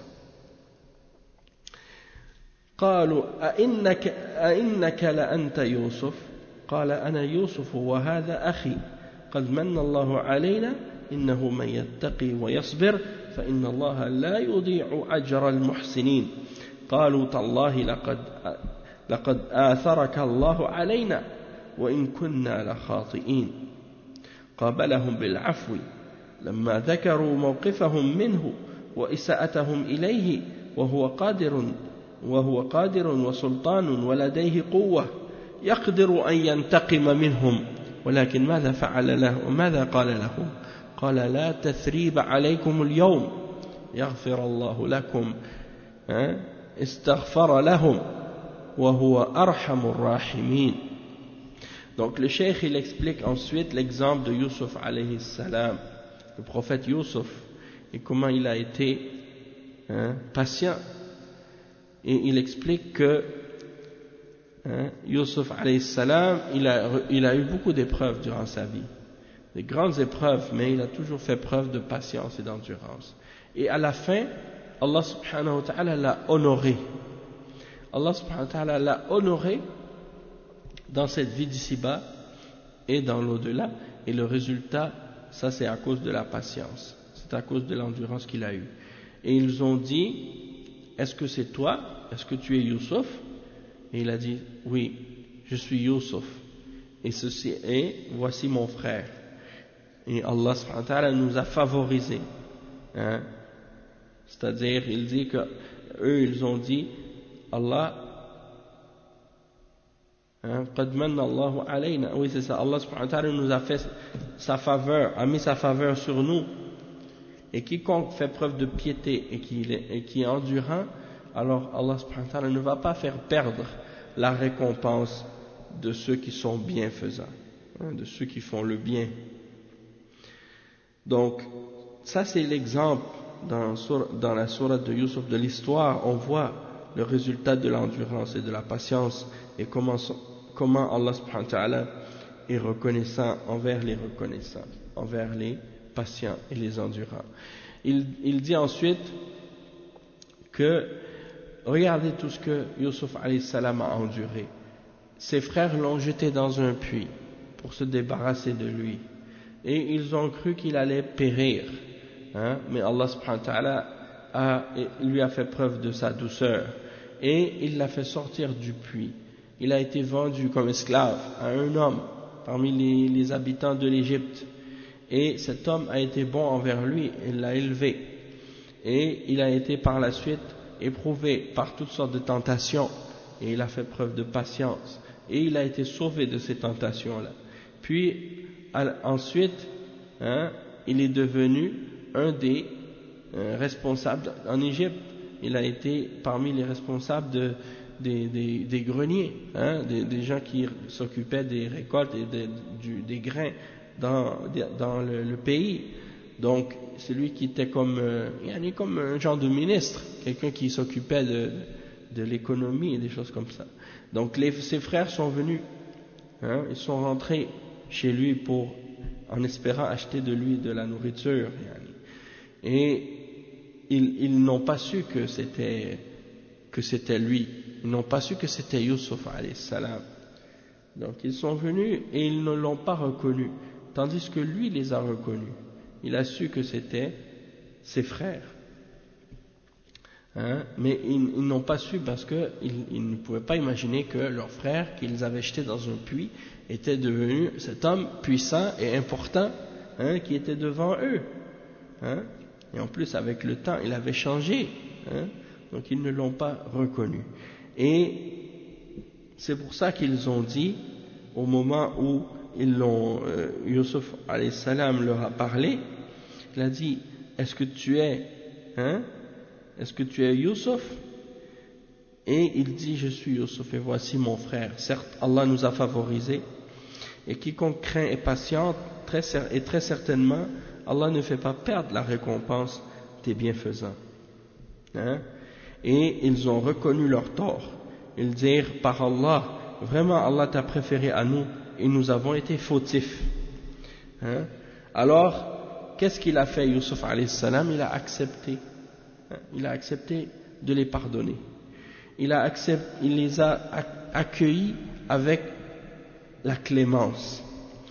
قالوا أئنك, أئنك لأنت يوسف؟ قال أنا يوسف وهذا أخي قد من الله علينا إنه من يتقي ويصبر فإن الله لا يضيع أجر المحسنين. قالوا تالله لقد, لقد آثرك الله علينا وإن كنا لخاطئين. قابلهم بالعفو لما ذكروا موقفهم منه وإساءتهم إليه وهو قادر وهو قادر وسلطان ولديه قوة يقدر أن ينتقم منهم، ولكن ماذا فعل له وماذا قال لهم؟ قال لا تثريب عليكم اليوم يغفر الله لكم، استغفر لهم وهو أرحم الراحمين. Donc le cheikh il explique ensuite l'exemple de Yusuf alayhi salam, le prophète Yusuf, et comment il a été hein, patient. Et il explique que hein, Yusuf alayhi salam, il a, il a eu beaucoup d'épreuves durant sa vie, des grandes épreuves, mais il a toujours fait preuve de patience et d'endurance. Et à la fin, Allah subhanahu wa ta'ala l'a honoré. Allah subhanahu wa ta'ala l'a honoré dans cette vie d'ici-bas et dans l'au-delà. Et le résultat, ça c'est à cause de la patience, c'est à cause de l'endurance qu'il a eue. Et ils ont dit, est-ce que c'est toi? Est-ce que tu es Youssouf? Et il a dit, oui, je suis Youssouf. Et ceci est, voici mon frère. Et Allah subhanahu wa ta'ala nous a favorisés. Hein? C'est-à-dire, il dit que eux, ils ont dit, Allah, قد من الله علينا. Oui, c'est ça. Allah subhanahu wa ta'ala nous a fait sa faveur, a mis sa faveur sur nous. Et quiconque fait preuve de piété et qui, et qui est endurant, alors Allah subhanahu wa ta'ala ne va pas faire perdre la récompense de ceux qui sont bienfaisants, hein, de ceux qui font le bien. Donc, ça c'est l'exemple dans, dans la sourate de Yusuf de l'histoire. On voit le résultat de l'endurance et de la patience et comment, comment Allah subhanahu wa ta'ala est reconnaissant envers les reconnaissants, envers les patients et les endurants. Il, il dit ensuite que regardez tout ce que Yusuf alayhi salam a enduré. Ses frères l'ont jeté dans un puits pour se débarrasser de lui et ils ont cru qu'il allait périr, hein? Mais Allah subhanahu wa ta'ala a, lui a fait preuve de sa douceur et il l'a fait sortir du puits. Il a été vendu comme esclave à un homme parmi les, les habitants de l'Égypte. Et cet homme a été bon envers lui, il l'a élevé. Et il a été par la suite éprouvé par toutes sortes de tentations. Et il a fait preuve de patience. Et il a été sauvé de ces tentations-là. Puis, à, ensuite, hein, il est devenu un des euh, responsables en Égypte. Il a été parmi les responsables de, des, des, des greniers, hein, des, des gens qui s'occupaient des récoltes et des, du, des grains dans, dans le, le pays. Donc c'est lui qui était comme, euh, comme un genre de ministre, quelqu'un qui s'occupait de, de l'économie et des choses comme ça. Donc les, ses frères sont venus, hein, ils sont rentrés chez lui pour, en espérant acheter de lui de la nourriture, et ils, ils n'ont pas su que c'était que c'était lui Ils n'ont pas su que c'était Youssouf alayhi salam. Donc ils sont venus et ils ne l'ont pas reconnu, tandis que lui les a reconnus. Il a su que c'était ses frères. Hein? Mais ils, ils n'ont pas su parce qu'ils ils ne pouvaient pas imaginer que leur frère qu'ils avaient jeté dans un puits était devenu cet homme puissant et important, hein, qui était devant eux. Hein? Et en plus avec le temps il avait changé, hein? Donc ils ne l'ont pas reconnu. Et c'est pour ça qu'ils ont dit, au moment où ils l'ont, euh, Youssouf alayhi salam leur a parlé, il a dit, est-ce que tu es, hein, est-ce que tu es Youssouf? Et il dit, je suis Youssouf et voici mon frère. Certes, Allah nous a favorisés, et quiconque craint et patiente, très, et très certainement, Allah ne fait pas perdre la récompense des bienfaisants. Hein? Et ils ont reconnu leur tort. Ils dirent, par Allah, vraiment Allah t'a préféré à nous et nous avons été fautifs. Hein? Alors, qu'est-ce qu'il a fait Youssouf alayhi salam? Il a accepté. Hein? Il a accepté de les pardonner. Il, a accepté, il les a accueillis avec la clémence.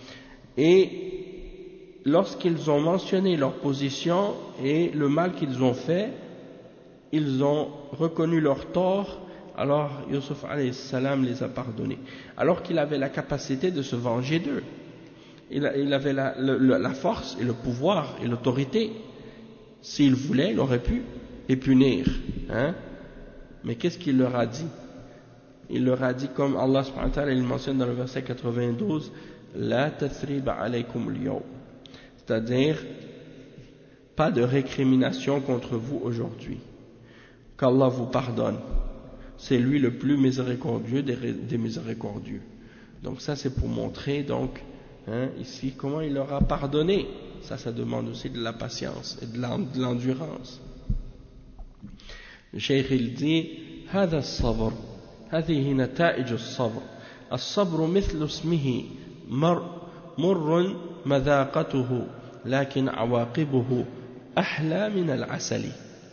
Et lorsqu'ils ont mentionné leur position et le mal qu'ils ont fait, ils ont reconnu leur tort. Alors Youssouf alayhi salam les a pardonnés, alors qu'il avait la capacité de se venger d'eux. Il, il avait la, le, la force et le pouvoir et l'autorité. S'il voulait, il aurait pu les punir. Hein? Mais qu'est-ce qu'il leur a dit? Il leur a dit, comme Allah subhanahu wa ta'ala il mentionne dans le verset quatre-vingt-douze, La tathriba alaykum al-yawm, c'est-à-dire pas de récrimination contre vous aujourd'hui, qu'Allah vous pardonne. C'est lui le plus miséricordieux des, des miséricordieux. Donc ça c'est pour montrer donc hein, ici comment il leur a pardonné. Ça, ça demande aussi de la patience et de l'endurance. Le cheikh il dit هذا الصبر هذه نتائج الصبر الصبر مثل اسمه مر مر مذاقته لكن عواقبه أحلى من العسل.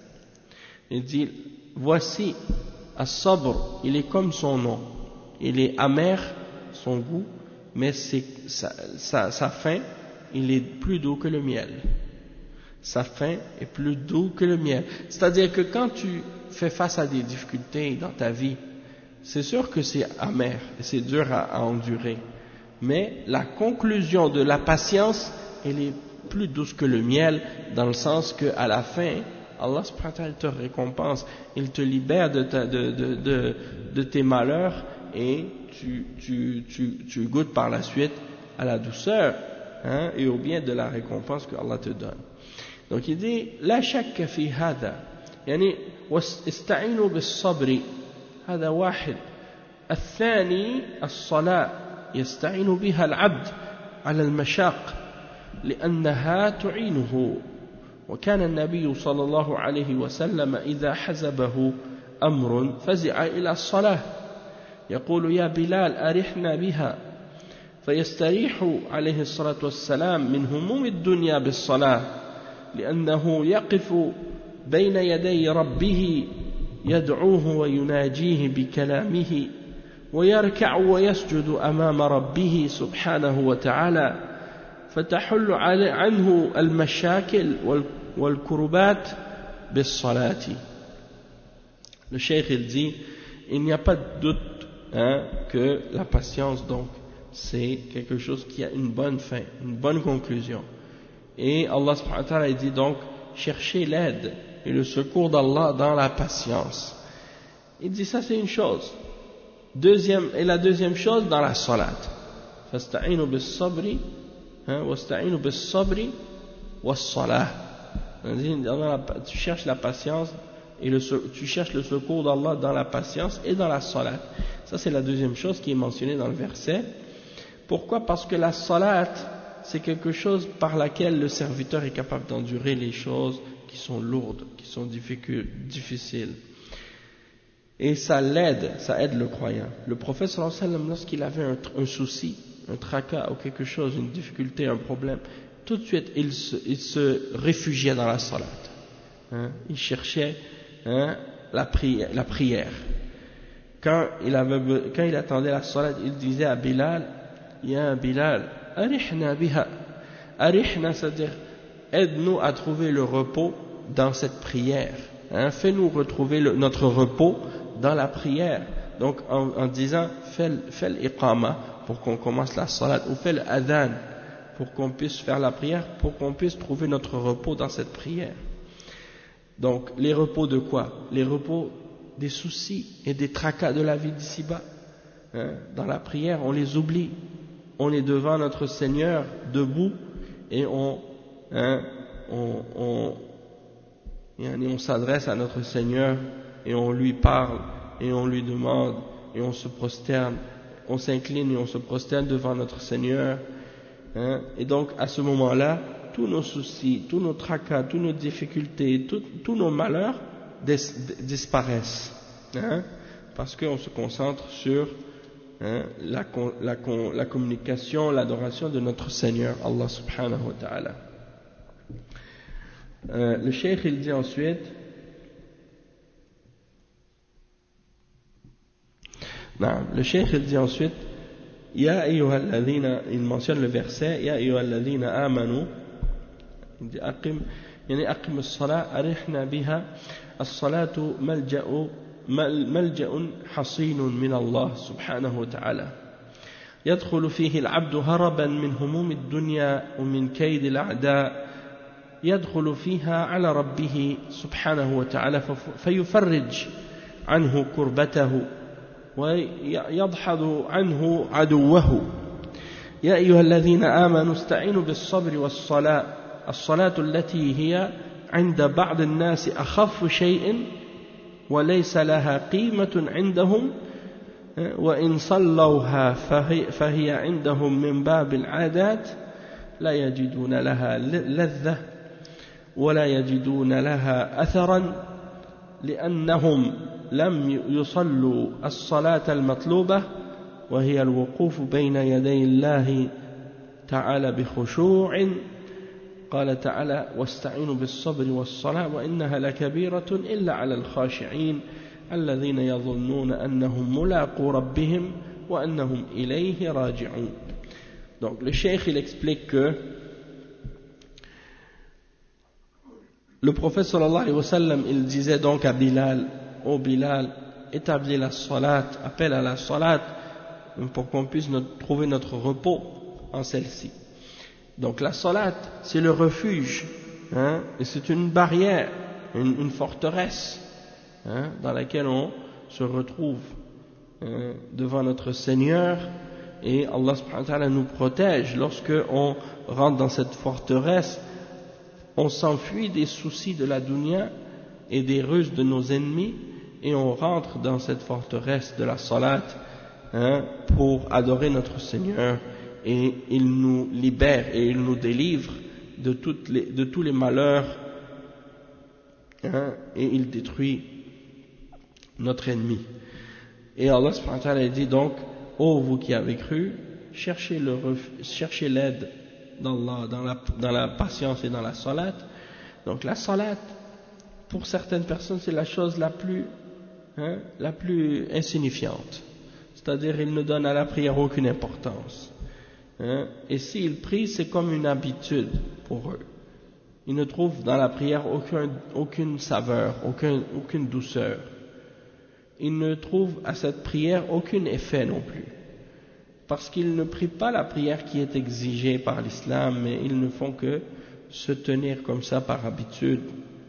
Il dit voici As-sabr, il est comme son nom, il est amer son goût, mais c'est, sa, sa, sa fin, il est plus doux que le miel. Sa fin est plus doux que le miel. C'est-à-dire que quand tu fais face à des difficultés dans ta vie, c'est sûr que c'est amer et c'est dur à, à endurer, mais la conclusion de la patience, elle est plus douce que le miel, dans le sens qu'à la fin, Allah subhanahu wa ta'ala te récompense, il te libère de, ta, de, de, de, de tes malheurs et tu, tu, tu, tu goûtes par la suite à la douceur hein, et au bien de la récompense que Allah te donne. Donc il dit لا شك في هذا يعني واستعينوا بالصبر هذا واحد الثاني الصلاة يستعين بها العبد على المشاق لأنها تعينه وكان النبي صلى الله عليه وسلم إذا حزبه أمر فزع إلى الصلاة يقول يا بلال أرحنا بها فيستريح عليه الصلاة والسلام من هموم الدنيا بالصلاة لأنه يقف بين يدي ربه يدعوه ويناجيه بكلامه ويركع ويسجد أمام ربه سبحانه وتعالى فتحل عنه المشاكل والكربات بالصلاة. Le cheikh il dit il n'y a pas de doute hein, que la patience donc c'est quelque chose qui a une bonne fin, une bonne conclusion. Et Allah subhanahu wa ta'ala dit donc cherchez l'aide et le secours d'Allah dans la patience. Il dit ça c'est une chose. Deuxième, et la deuxième chose dans la salat. Fasta'inu bis sabri wasta'inu bis sabri was salah. Tu cherches la patience et le, tu cherches le secours d'Allah dans la patience et dans la salat. Ça c'est la deuxième chose qui est mentionnée dans le verset. Pourquoi? Parce que la salat c'est quelque chose par laquelle le serviteur est capable d'endurer les choses qui sont lourdes, qui sont difficiles. Et ça l'aide, ça aide le croyant. Le prophète sallallahu alayhi wa sallam, lorsqu'il avait un, un souci, un tracas ou quelque chose, une difficulté, un problème, tout de suite il se, il se réfugiait dans la salat. Hein? Il cherchait hein, la, prière, la prière. quand il, avait, quand il attendait la salat, il disait à Bilal, Ya Bilal, arihna biha. Arihna, c'est-à-dire, aide-nous à trouver le repos dans cette prière. Hein, fais-nous retrouver le, notre repos dans la prière. Donc, en, en disant, fais, fais l'iqama pour qu'on commence la salat, ou fais l'adhan pour qu'on puisse faire la prière, pour qu'on puisse trouver notre repos dans cette prière. Donc, les repos de quoi? Les repos des soucis et des tracas de la vie d'ici-bas. Hein, dans la prière, on les oublie. On est devant notre Seigneur, debout, et on, hein, on, on, on s'adresse à notre Seigneur, et on lui parle, et on lui demande, et on se prosterne, on s'incline et on se prosterne devant notre Seigneur. Hein, et donc, à ce moment-là, tous nos soucis, tous nos tracas, toutes nos difficultés, tout, tous nos malheurs dis, disparaissent. Hein, parce qu'on se concentre sur hein, la, la, la communication, l'adoration de notre Seigneur, Allah subhanahu wa ta'ala. Euh, le cheikh il dit ensuite, non, le cheikh il dit ensuite, Ya ayyuhalladhina, il mentionne le verset, Ya ayyuhalladhina amanu, il dit aqim, yani aqim as-salat, arihna biha, as-salatu malja'u, ملجأ حصين من الله سبحانه وتعالى يدخل فيه العبد هربا من هموم الدنيا ومن كيد الأعداء يدخل فيها على ربه سبحانه وتعالى فيفرج عنه كربته ويضحض عنه عدوه يا أيها الذين آمنوا استعينوا بالصبر والصلاة الصلاة التي هي عند بعض الناس أخف شيء وليس لها قيمة عندهم وإن صلوها فهي, فهي عندهم من باب العادات لا يجدون لها لذة ولا يجدون لها أثرا لأنهم لم يصلوا الصلاة المطلوبة وهي الوقوف بين يدي الله تعالى بخشوع قال تعالى واستعينوا بالصبر والصلاة وإنها لكبيرة إلا على الخاشعين الذين يظنون أنهم ملاقو ربهم وأنهم إليه راجعون. Donc le cheikh il explique que le prophète sallallahu alayhi wa sallam il disait donc à Bilal, ô Bilal, établis la salat, appelle à la salat pour qu'on puisse notre, trouver notre repos en celle-ci. Donc la salat, c'est le refuge, hein, et c'est une barrière, une, une forteresse, hein, dans laquelle on se retrouve hein, devant notre Seigneur, et Allah subhanahu wa ta'ala nous protège. Lorsque on rentre dans cette forteresse, on s'enfuit des soucis de la dunya et des ruses de nos ennemis, et on rentre dans cette forteresse de la salat hein, pour adorer notre Seigneur. Et il nous libère et il nous délivre de, toutes les, de tous les malheurs hein, et il détruit notre ennemi. Et Allah subhanahu wa ta'ala dit donc, ô oh, vous qui avez cru, cherchez, le, cherchez l'aide d'Allah dans la, dans la patience et dans la salat. Donc la salat, pour certaines personnes, c'est la chose la plus, hein, la plus insignifiante. C'est-à-dire, ils ne donnent à la prière aucune importance. Hein, et s'ils prient, c'est comme une habitude pour eux. Ils ne trouvent dans la prière aucun, aucune saveur, aucun, aucune douceur. Ils ne trouvent à cette prière aucun effet non plus. Parce qu'ils ne prient pas la prière qui est exigée par l'islam, mais ils ne font que se tenir comme ça par habitude.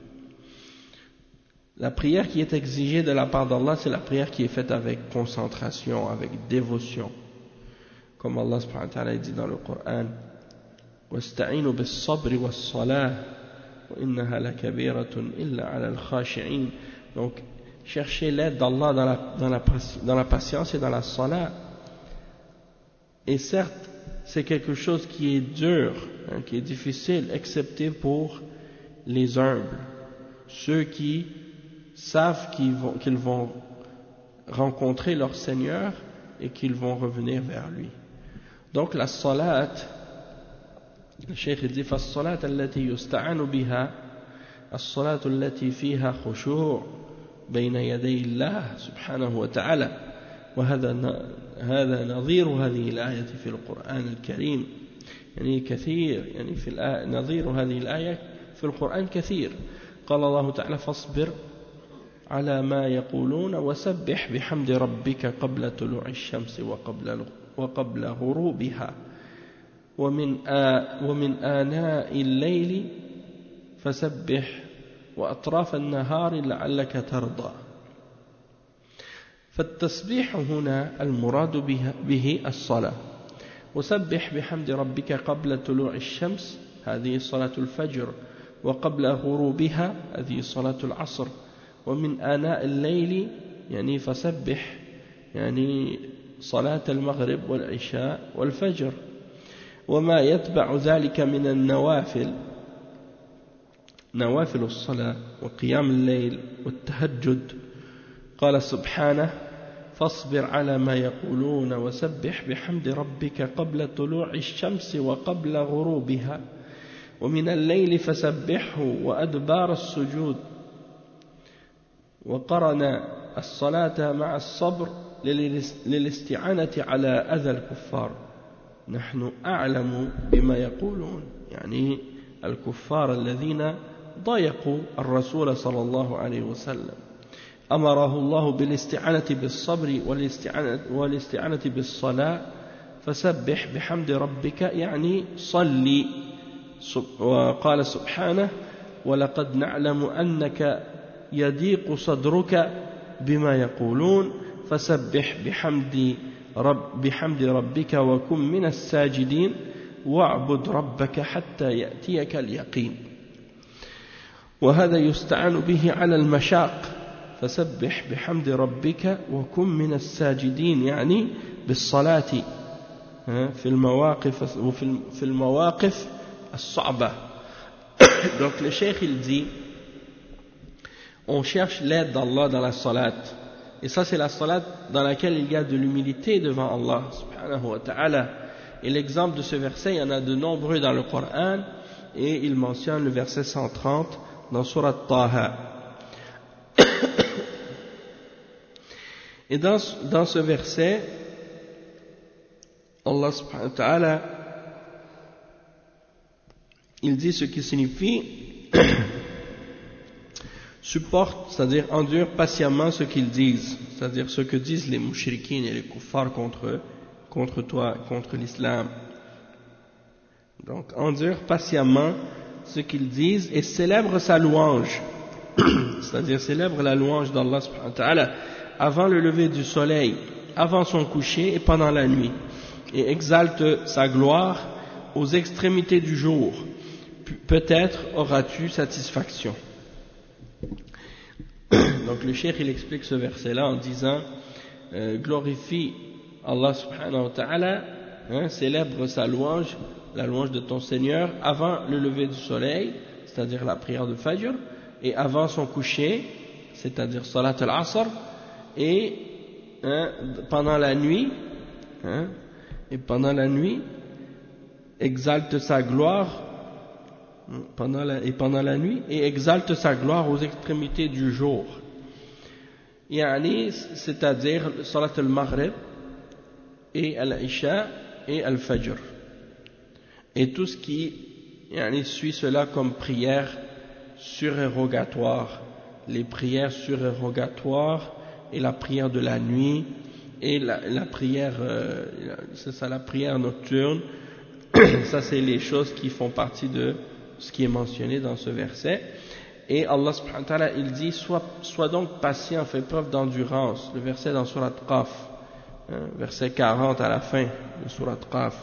La prière qui est exigée de la part d'Allah, c'est la prière qui est faite avec concentration, avec dévotion. Comme Allah subhanahu wa ta'ala dit dans le Coran, وَاسْتَعِينُوا بِالصَّبْرِ وَالصَّلَاةِ وَإِنَّهَا لَكَبِيرَةٌ إِلَّا عَلَى الْخَاشِعِينَ. Donc, cherchez l'aide d'Allah dans la, dans, la, dans la patience et dans la salat. Et certes, c'est quelque chose qui est dur, hein, qui est difficile, excepté pour les humbles, ceux qui savent qu'ils vont, qu'ils vont rencontrer leur Seigneur et qu'ils vont revenir vers lui. Donc la salat, le cheikh dit فالصلاة التي يستعان بها الصلاة التي فيها خشوع بين يدي الله سبحانه وتعالى. وهذا هذا نظير هذه الآية في القرآن الكريم، يعني كثير، يعني في الآية نظير هذه الآية في القرآن كثير. قال الله تعالى: فاصبر على ما يقولون وسبح بحمد ربك قبل طلوع الشمس وقبل وقبل غروبها ومن آ ومن آناء الليل فسبح وأطراف النهار لعلك ترضى. فالتسبيح هنا المراد به الصلاة. وسبح بحمد ربك قبل طلوع الشمس، هذه صلاة الفجر، وقبل غروبها، هذه صلاة العصر. ومن آناء الليل يعني فسبح يعني صلاة المغرب والعشاء والفجر. وما يتبع ذلك من النوافل، نوافل الصلاة وقيام الليل والتهجد. قال سبحانه: فاصبر على ما يقولون وسبح بحمد ربك قبل طلوع الشمس وقبل غروبها ومن الليل فسبحه وأدبار السجود. وقرن الصلاة مع الصبر للاستعانة على أذى الكفار. نحن أعلم بما يقولون، يعني الكفار الذين ضايقوا الرسول صلى الله عليه وسلم، أمره الله بالاستعانة بالصبر والاستعانة, والاستعانة بالصلاة. فسبح بحمد ربك يعني صلي. وقال سبحانه: ولقد نعلم أنك يضيق صدرك بما يقولون فسبح بحمد, رب بحمد ربك وكن من الساجدين واعبد ربك حتى يأتيك اليقين. وهذا يستعان به على المشاق. فسبح بحمد ربك وكن من الساجدين يعني بالصلاة في المواقف وفي المواقف الصعبة. Donc le cheikh il dit, on cherche l'aide d'Allah dans la salat, et ça c'est la salat dans laquelle il y a de l'humilité devant Allah subhanahu wa ta'ala. Et l'exemple de ce verset, il y en a de nombreux dans le Coran, et il mentionne le verset cent trente dans Surat Taha. Et dans, dans ce verset, Allah subhanahu wa ta'ala, il dit ce qui signifie supporte, c'est-à-dire endure patiemment ce qu'ils disent, c'est-à-dire ce que disent les mouchriquines et les kuffars contre, contre toi, contre l'islam. Donc endure patiemment ce qu'ils disent et célèbre sa louange, c'est-à-dire célèbre la louange d'Allah subhanahu wa ta'ala avant le lever du soleil, avant son coucher et pendant la nuit, et exalte sa gloire aux extrémités du jour. Peut-être auras-tu satisfaction. Donc le cheikh il explique ce verset là en disant euh, glorifie Allah subhanahu wa ta'ala, hein, célèbre sa louange, la louange de ton Seigneur avant le lever du soleil, c'est-à-dire la prière de Fajr, et avant son coucher, c'est-à-dire Salat al-Asr, et hein, pendant la nuit, hein, et pendant la nuit, exalte sa gloire pendant la, et pendant la nuit, et exalte sa gloire aux extrémités du jour. Yani, c'est-à-dire Salat al-Maghrib et al-Isha et al-Fajr. Et tout ce qui yani, suit cela comme prière surérogatoire, les prières surérogatoires et la prière de la nuit et la, la prière, euh, c'est ça, la prière nocturne. Ça, c'est les choses qui font partie de ce qui est mentionné dans ce verset. Et Allah subhanahu wa ta'ala, il dit, sois, sois donc patient, fais preuve d'endurance. Le verset dans Surat Qaf, hein, verset quarante à la fin de Surat Qaf.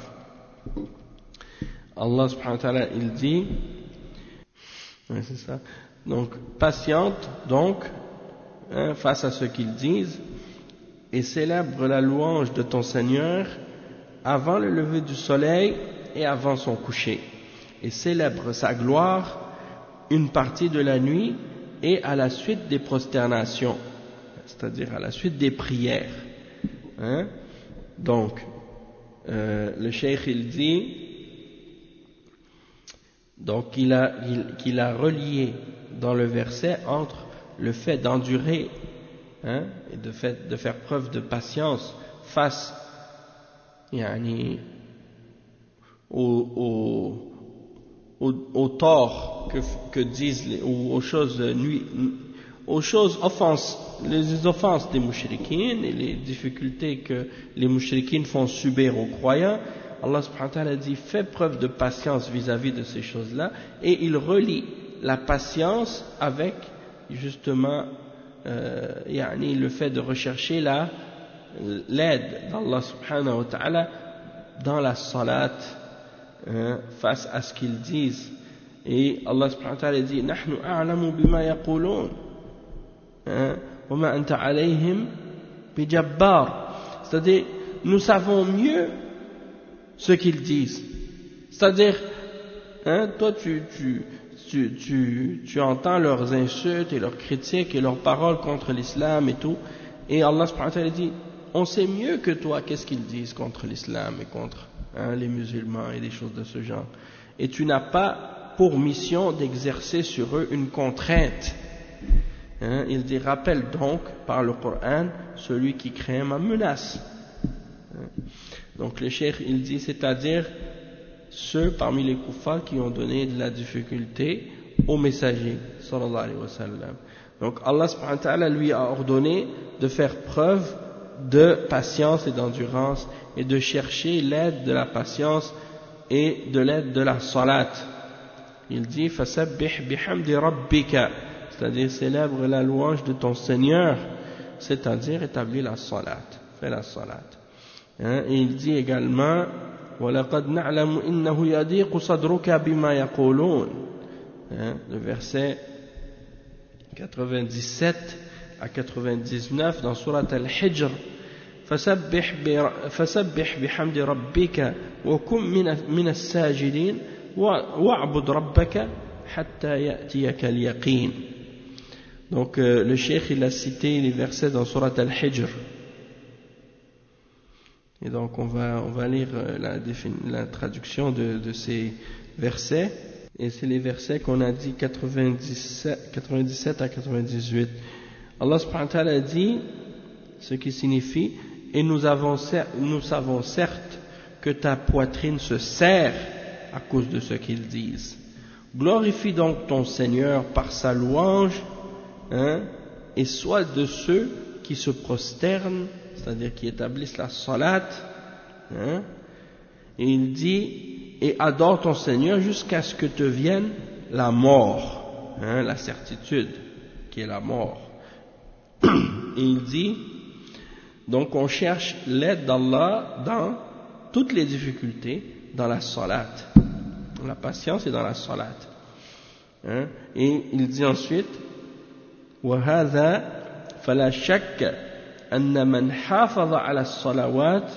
Allah subhanahu wa ta'ala, il dit, ouais, c'est ça. Donc, patiente, donc, hein, face à ce qu'ils disent, et célèbre la louange de ton Seigneur avant le lever du soleil et avant son coucher. Et célèbre sa gloire une partie de la nuit et à la suite des prosternations, c'est-à-dire à la suite des prières. Hein? Donc, euh, le cheikh il dit, donc il a, il, qu'il a relié dans le verset entre le fait d'endurer, hein, et de, fait, de faire preuve de patience face yani, au, au, au, au tort que, que disent les, ou aux choses nuit, aux choses offenses, les offenses des mouchrikines et les difficultés que les mouchrikines font subir aux croyants. Allah subhanahu wa ta'ala dit fais preuve de patience vis-à-vis de ces choses-là, et il relie la patience avec justement euh, yani, le fait de rechercher la l'aide d'Allah subhanahu wa ta'ala dans la salat, hein, face à ce qu'ils disent. Et Allah subhanahu wa ta'ala dit nahnu a'lamu bima yaqulun wa ma anta alayhim bijabbar, c'est-à-dire nous savons mieux ce qu'ils disent, c'est-à-dire hein, toi tu, tu, tu, tu, tu entends leurs insultes et leurs critiques et leurs paroles contre l'islam et tout, et Allah subhanahu wa ta'ala dit on sait mieux que toi qu'est-ce qu'ils disent contre l'islam et contre hein, les musulmans et des choses de ce genre, et tu n'as pas pour mission d'exercer sur eux une contrainte. Hein, il dit rappelle donc par le Coran celui qui craint ma menace. Hein. Donc le cheikh il dit c'est-à-dire ceux parmi les kuffars qui ont donné de la difficulté au messager sallallahu alayhi wa sallam. Donc Allah subhanahu wa ta'ala lui a ordonné de faire preuve de patience et d'endurance et de chercher l'aide de la patience et de l'aide de la salat. Il dit fasabbih bihamdi rabbika, c'est-à-dire célèbre la louange de ton Seigneur, c'est-à-dire établis la salat, fais la salat. Hein, et il dit également وَلَقَدْ نَعْلَمُ إِنَّهُ يَضِيقُ صَدْرُكَ بِمَا يَقُولُونَ, le verset quatre-vingt-dix-sept à quatre-vingt-dix-neuf dans Surat Al-Hijr. فَسَبِّحْ بِحَمْدِ رَبِّكَ وَكُن مِّنَ السَّاجِدِينَ وَاعْبُدْ رَبَّكَ حَتَّى يَأْتِيَكَ الْيَقِينُ. Donc euh, le cheikh il a cité les versets dans Surat Al-Hijr. Et donc on va, on va lire la, la traduction de, de ces versets, et c'est les versets qu'on a dit quatre-vingt-dix-sept, quatre-vingt-dix-sept à quatre-vingt-dix-huit. Allah subhanahu wa ta'ala dit ce qui signifie et nous, avons, nous savons certes que ta poitrine se serre à cause de ce qu'ils disent. Glorifie donc ton Seigneur par sa louange, hein, et sois de ceux qui se prosternent, c'est-à-dire qui établissent la salat, hein, et il dit et adore ton Seigneur jusqu'à ce que te vienne la mort, hein, la certitude qui est la mort. Et il dit donc on cherche l'aide d'Allah dans toutes les difficultés, dans la salat, dans la patience et dans la salat, hein, et il dit ensuite وهذا فلا شك أن من حافظ على الصلوات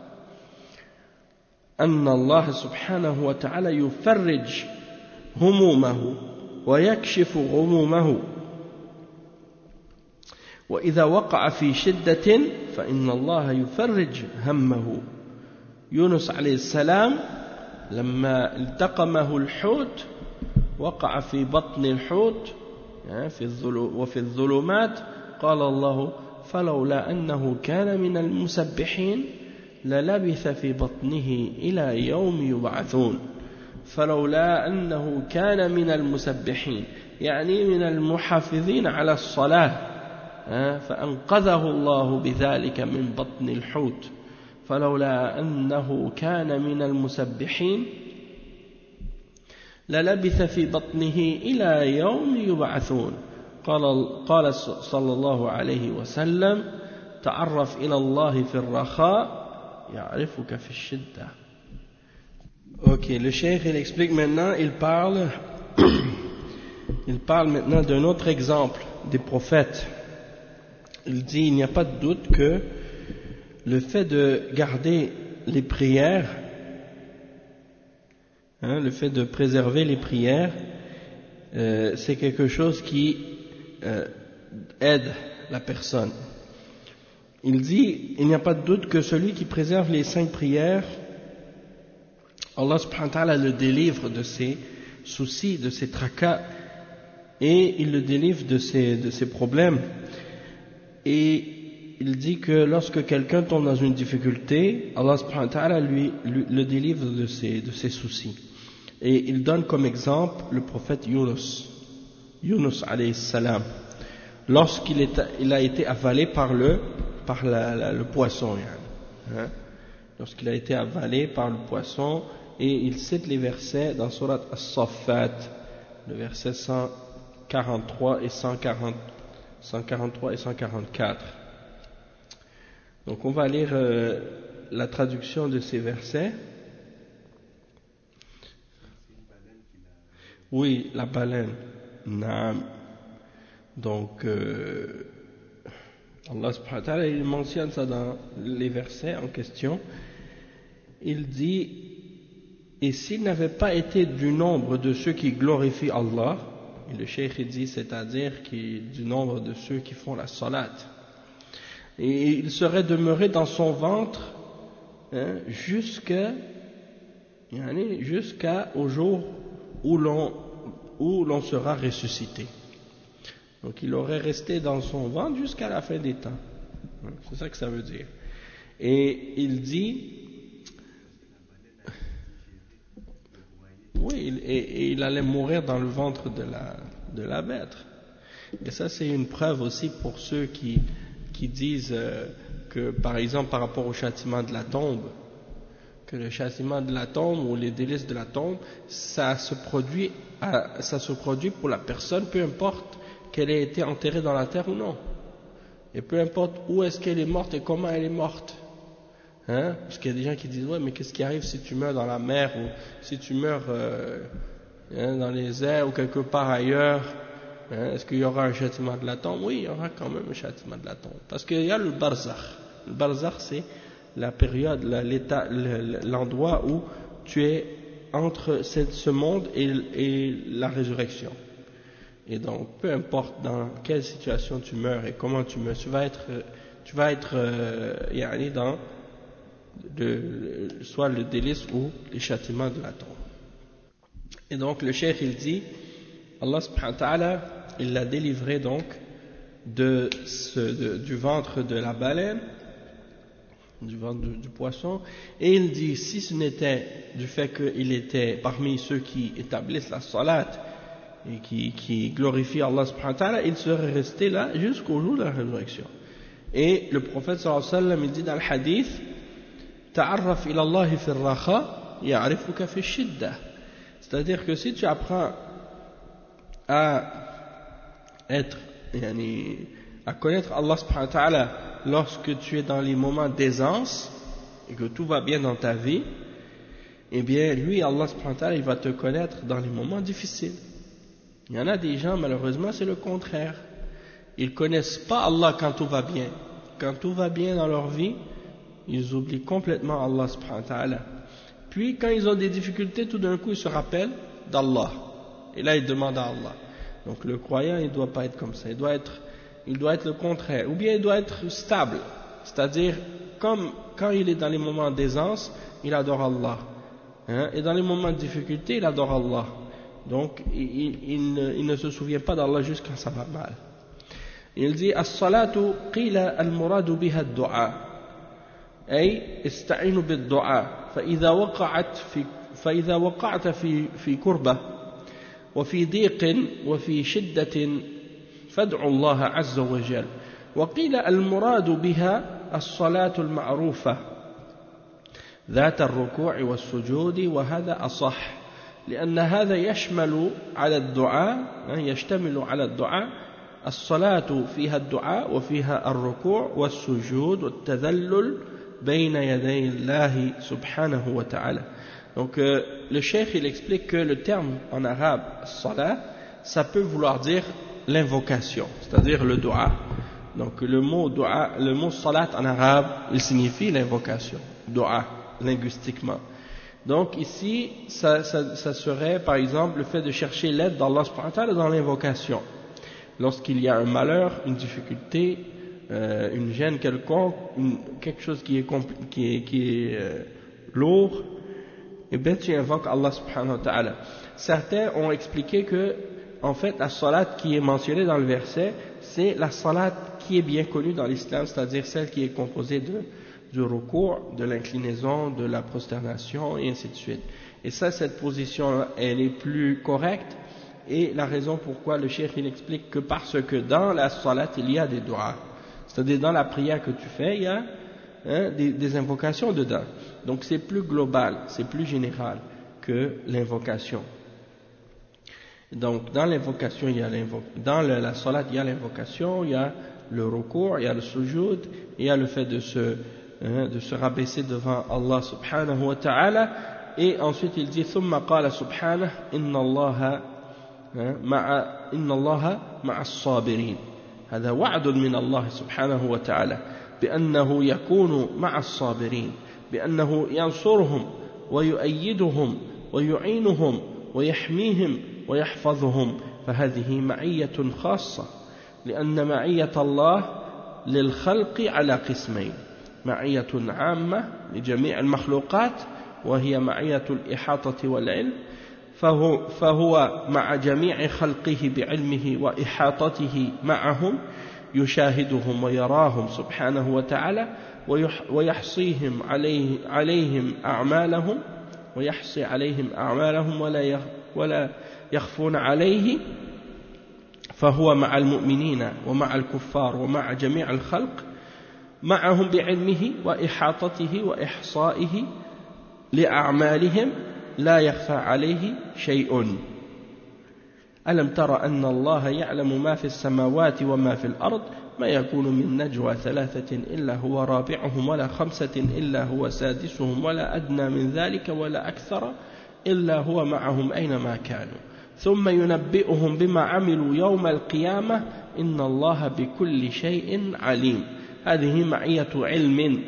أن الله سبحانه وتعالى يفرج همومه ويكشف غمومه وإذا وقع في شدة فإن الله يفرج همه. يونس عليه السلام لما التقمه الحوت وقع في بطن الحوت وفي الظلمات قال الله فلولا أنه كان من المسبحين للبث في بطنه إلى يوم يبعثون. فلولا أنه كان من المسبحين يعني من المحافظين على الصلاة فأنقذه الله بذلك من بطن الحوت. فلولا أنه كان من المسبحين للبث في بطنه إلى يوم يبعثون. قال قال صلى الله عليه وسلم تعرف إلى الله في الرخاء يعرفك في الشدة. Ok, le cheikh il explique maintenant, il parle, il parle maintenant d'un autre exemple des prophètes. Il dit il n'y a pas de doute que le fait de garder les prières, hein, le fait de préserver les prières, euh, c'est quelque chose qui euh, aide la personne. Il dit il n'y a pas de doute que celui qui préserve les cinq prières, Allah subhanahu wa ta'ala le délivre de ses soucis, de ses tracas, et il le délivre de ses, de ses problèmes. Et il dit que lorsque quelqu'un tombe dans une difficulté, Allah subhanahu wa ta'ala lui, lui le délivre de ses, de ses soucis. Et il donne comme exemple le prophète Yunus, Yunus alayhi salam, lorsqu'il est, il a été avalé par le, par la, la, le poisson, hein, lorsqu'il a été avalé par le poisson, et il cite les versets dans Surat As-Saffat, le verset cent quarante-trois et cent quarante, cent quarante-trois et cent quarante-quatre. Donc on va lire euh, la traduction de ces versets. Oui, la baleine. Naam. Donc euh, Allah subhanahu wa ta'ala, il mentionne ça dans les versets en question. Il dit: et s'il n'avait pas été du nombre de ceux qui glorifient Allah, et le cheikh dit, c'est-à-dire qui, du nombre de ceux qui font la salat, et il serait demeuré dans son ventre hein, jusqu'à jusqu'au jour où l'on où l'on sera ressuscité. Donc il aurait resté dans son ventre jusqu'à la fin des temps. C'est ça que ça veut dire. Et il dit, oui, et, et il allait mourir dans le ventre de la, de la bête. Et ça c'est une preuve aussi pour ceux qui qui disent euh, que, par exemple, par rapport au châtiment de la tombe, que le châtiment de la tombe ou les délices de la tombe, ça se produit, à, ça se produit pour la personne, peu importe qu'elle ait été enterrée dans la terre ou non, et peu importe où est-ce qu'elle est morte et comment elle est morte. Hein? Parce qu'il y a des gens qui disent, ouais, mais qu'est-ce qui arrive si tu meurs dans la mer ou si tu meurs euh, hein, dans les airs ou quelque part ailleurs? Hein, est-ce qu'il y aura un châtiment de la tombe? Oui, il y aura quand même un châtiment de la tombe. Parce qu'il y a le barzakh. Le barzakh, c'est la période, l'état, l'endroit où tu es entre ce monde et, et la résurrection. Et donc, peu importe dans quelle situation tu meurs et comment tu meurs, tu vas être, tu vas être euh, yani dans de, soit le délice ou les châtiments de la tombe. Et donc, le cheikh, il dit, Allah subhanahu wa ta'ala, il l'a délivré donc de ce, de, du ventre de la baleine, du ventre du, du poisson, et il dit, si ce n'était du fait qu'il était parmi ceux qui établissent la salat et qui, qui glorifient Allah subhanahu wa ta'ala, il serait resté là jusqu'au jour de la résurrection. Et le prophète sallallahu alayhi wa sallam, il dit dans le hadith, ta'arraf ila Allah fi ar-raha ya'rifuka fi shiddah. C'est-à-dire que si tu apprends à être, yani, à connaître Allah subhanahu wa ta'ala lorsque tu es dans les moments d'aisance et que tout va bien dans ta vie, eh bien lui, Allah subhanahu wa ta'ala, il va te connaître dans les moments difficiles. Il y en a des gens, malheureusement, c'est le contraire. Ils connaissent pas Allah quand tout va bien. Quand tout va bien dans leur vie, ils oublient complètement Allah subhanahu wa ta'ala. Puis quand ils ont des difficultés, tout d'un coup ils se rappellent d'Allah. Et là ils demandent à Allah. Donc le croyant, il ne doit pas être comme ça. Il doit être, il doit être le contraire. Ou bien il doit être stable. C'est-à-dire, comme quand il est dans les moments d'aisance, il adore Allah. Hein? Et dans les moments de difficulté, il adore Allah. Donc il, il, il, ne, il ne se souvient pas d'Allah juste quand ça va mal. Il dit, as-salatu qila al-muradu biha ad-du'a. أي استعينوا بالدعاء فإذا وقعت في فإذا وقعت في في كربة وفي ضيق وفي شدة فادعوا الله عز وجل. وقيل المراد بها الصلاة المعروفة ذات الركوع والسجود وهذا أصح لأن هذا يشمل على الدعاء يشتمل على الدعاء الصلاة فيها الدعاء وفيها الركوع والسجود والتذلل بين يدي الله سبحانه وتعالى. Donc euh, le cheikh il explique que le terme en arabe salat, ça peut vouloir dire l'invocation, c'est-à-dire le dua. Donc le mot dua, le mot salat en arabe, il signifie l'invocation, dua linguistiquement. Donc ici, ça, ça, ça serait par exemple le fait de chercher l'aide d'Allah subhanahu wa ta'ala dans l'invocation. Lorsqu'il y a un malheur, une difficulté, euh, une gêne quelconque, une, quelque chose qui est, qui est, qui est euh, lourd, et bien tu invoques Allah subhanahu wa ta'ala. Certains ont expliqué que en fait, la salat qui est mentionnée dans le verset, c'est la salat qui est bien connue dans l'islam, c'est-à-dire celle qui est composée de, du recours, de l'inclinaison, de la prosternation, et ainsi de suite. Et ça, cette position, elle est plus correcte, et la raison pourquoi le cheikh il explique que parce que dans la salat, il y a des doigts. C'est-à-dire dans la prière que tu fais, il y a hein, des, des invocations dedans. Donc c'est plus global, c'est plus général que l'invocation. Donc dans l'invocation, il y a l'invo- dans le, la salat, il y a l'invocation, il y a le recours, il y a le sujoud, il y a le fait de se, hein, de se rabaisser devant Allah subhanahu wa ta'ala. Et ensuite il dit ثم قال سبحانه إن الله مع إن الله مع الصابرين. هذا وعد من الله سبحانه وتعالى بأنه يكون مع الصابرين، بأنه ينصرهم ويؤيدهم ويعينهم ويحميهم ويحفظهم. فهذه معية خاصة، لأن معية الله للخلق على قسمين: معية عامة لجميع المخلوقات وهي معية الإحاطة والعلم، فهو, فهو مع جميع خلقه بعلمه وإحاطته معهم، يشاهدهم ويراهم سبحانه وتعالى ويحصيهم عليه عليهم أعمالهم ويحصي عليهم أعمالهم ولا ولا يخفون عليه. فهو مع المؤمنين ومع الكفار ومع جميع الخلق معهم بعلمه وإحاطته وإحصائه لأعمالهم لا يخفى عليه شيء. ألم تر أن الله يعلم ما في السماوات وما في الأرض ما يكون من نجوى ثلاثة إلا هو رابعهم ولا خمسة إلا هو سادسهم ولا أدنى من ذلك ولا أكثر إلا هو معهم أينما كانوا ثم ينبئهم بما عملوا يوم القيامة إن الله بكل شيء عليم. هذه معية علم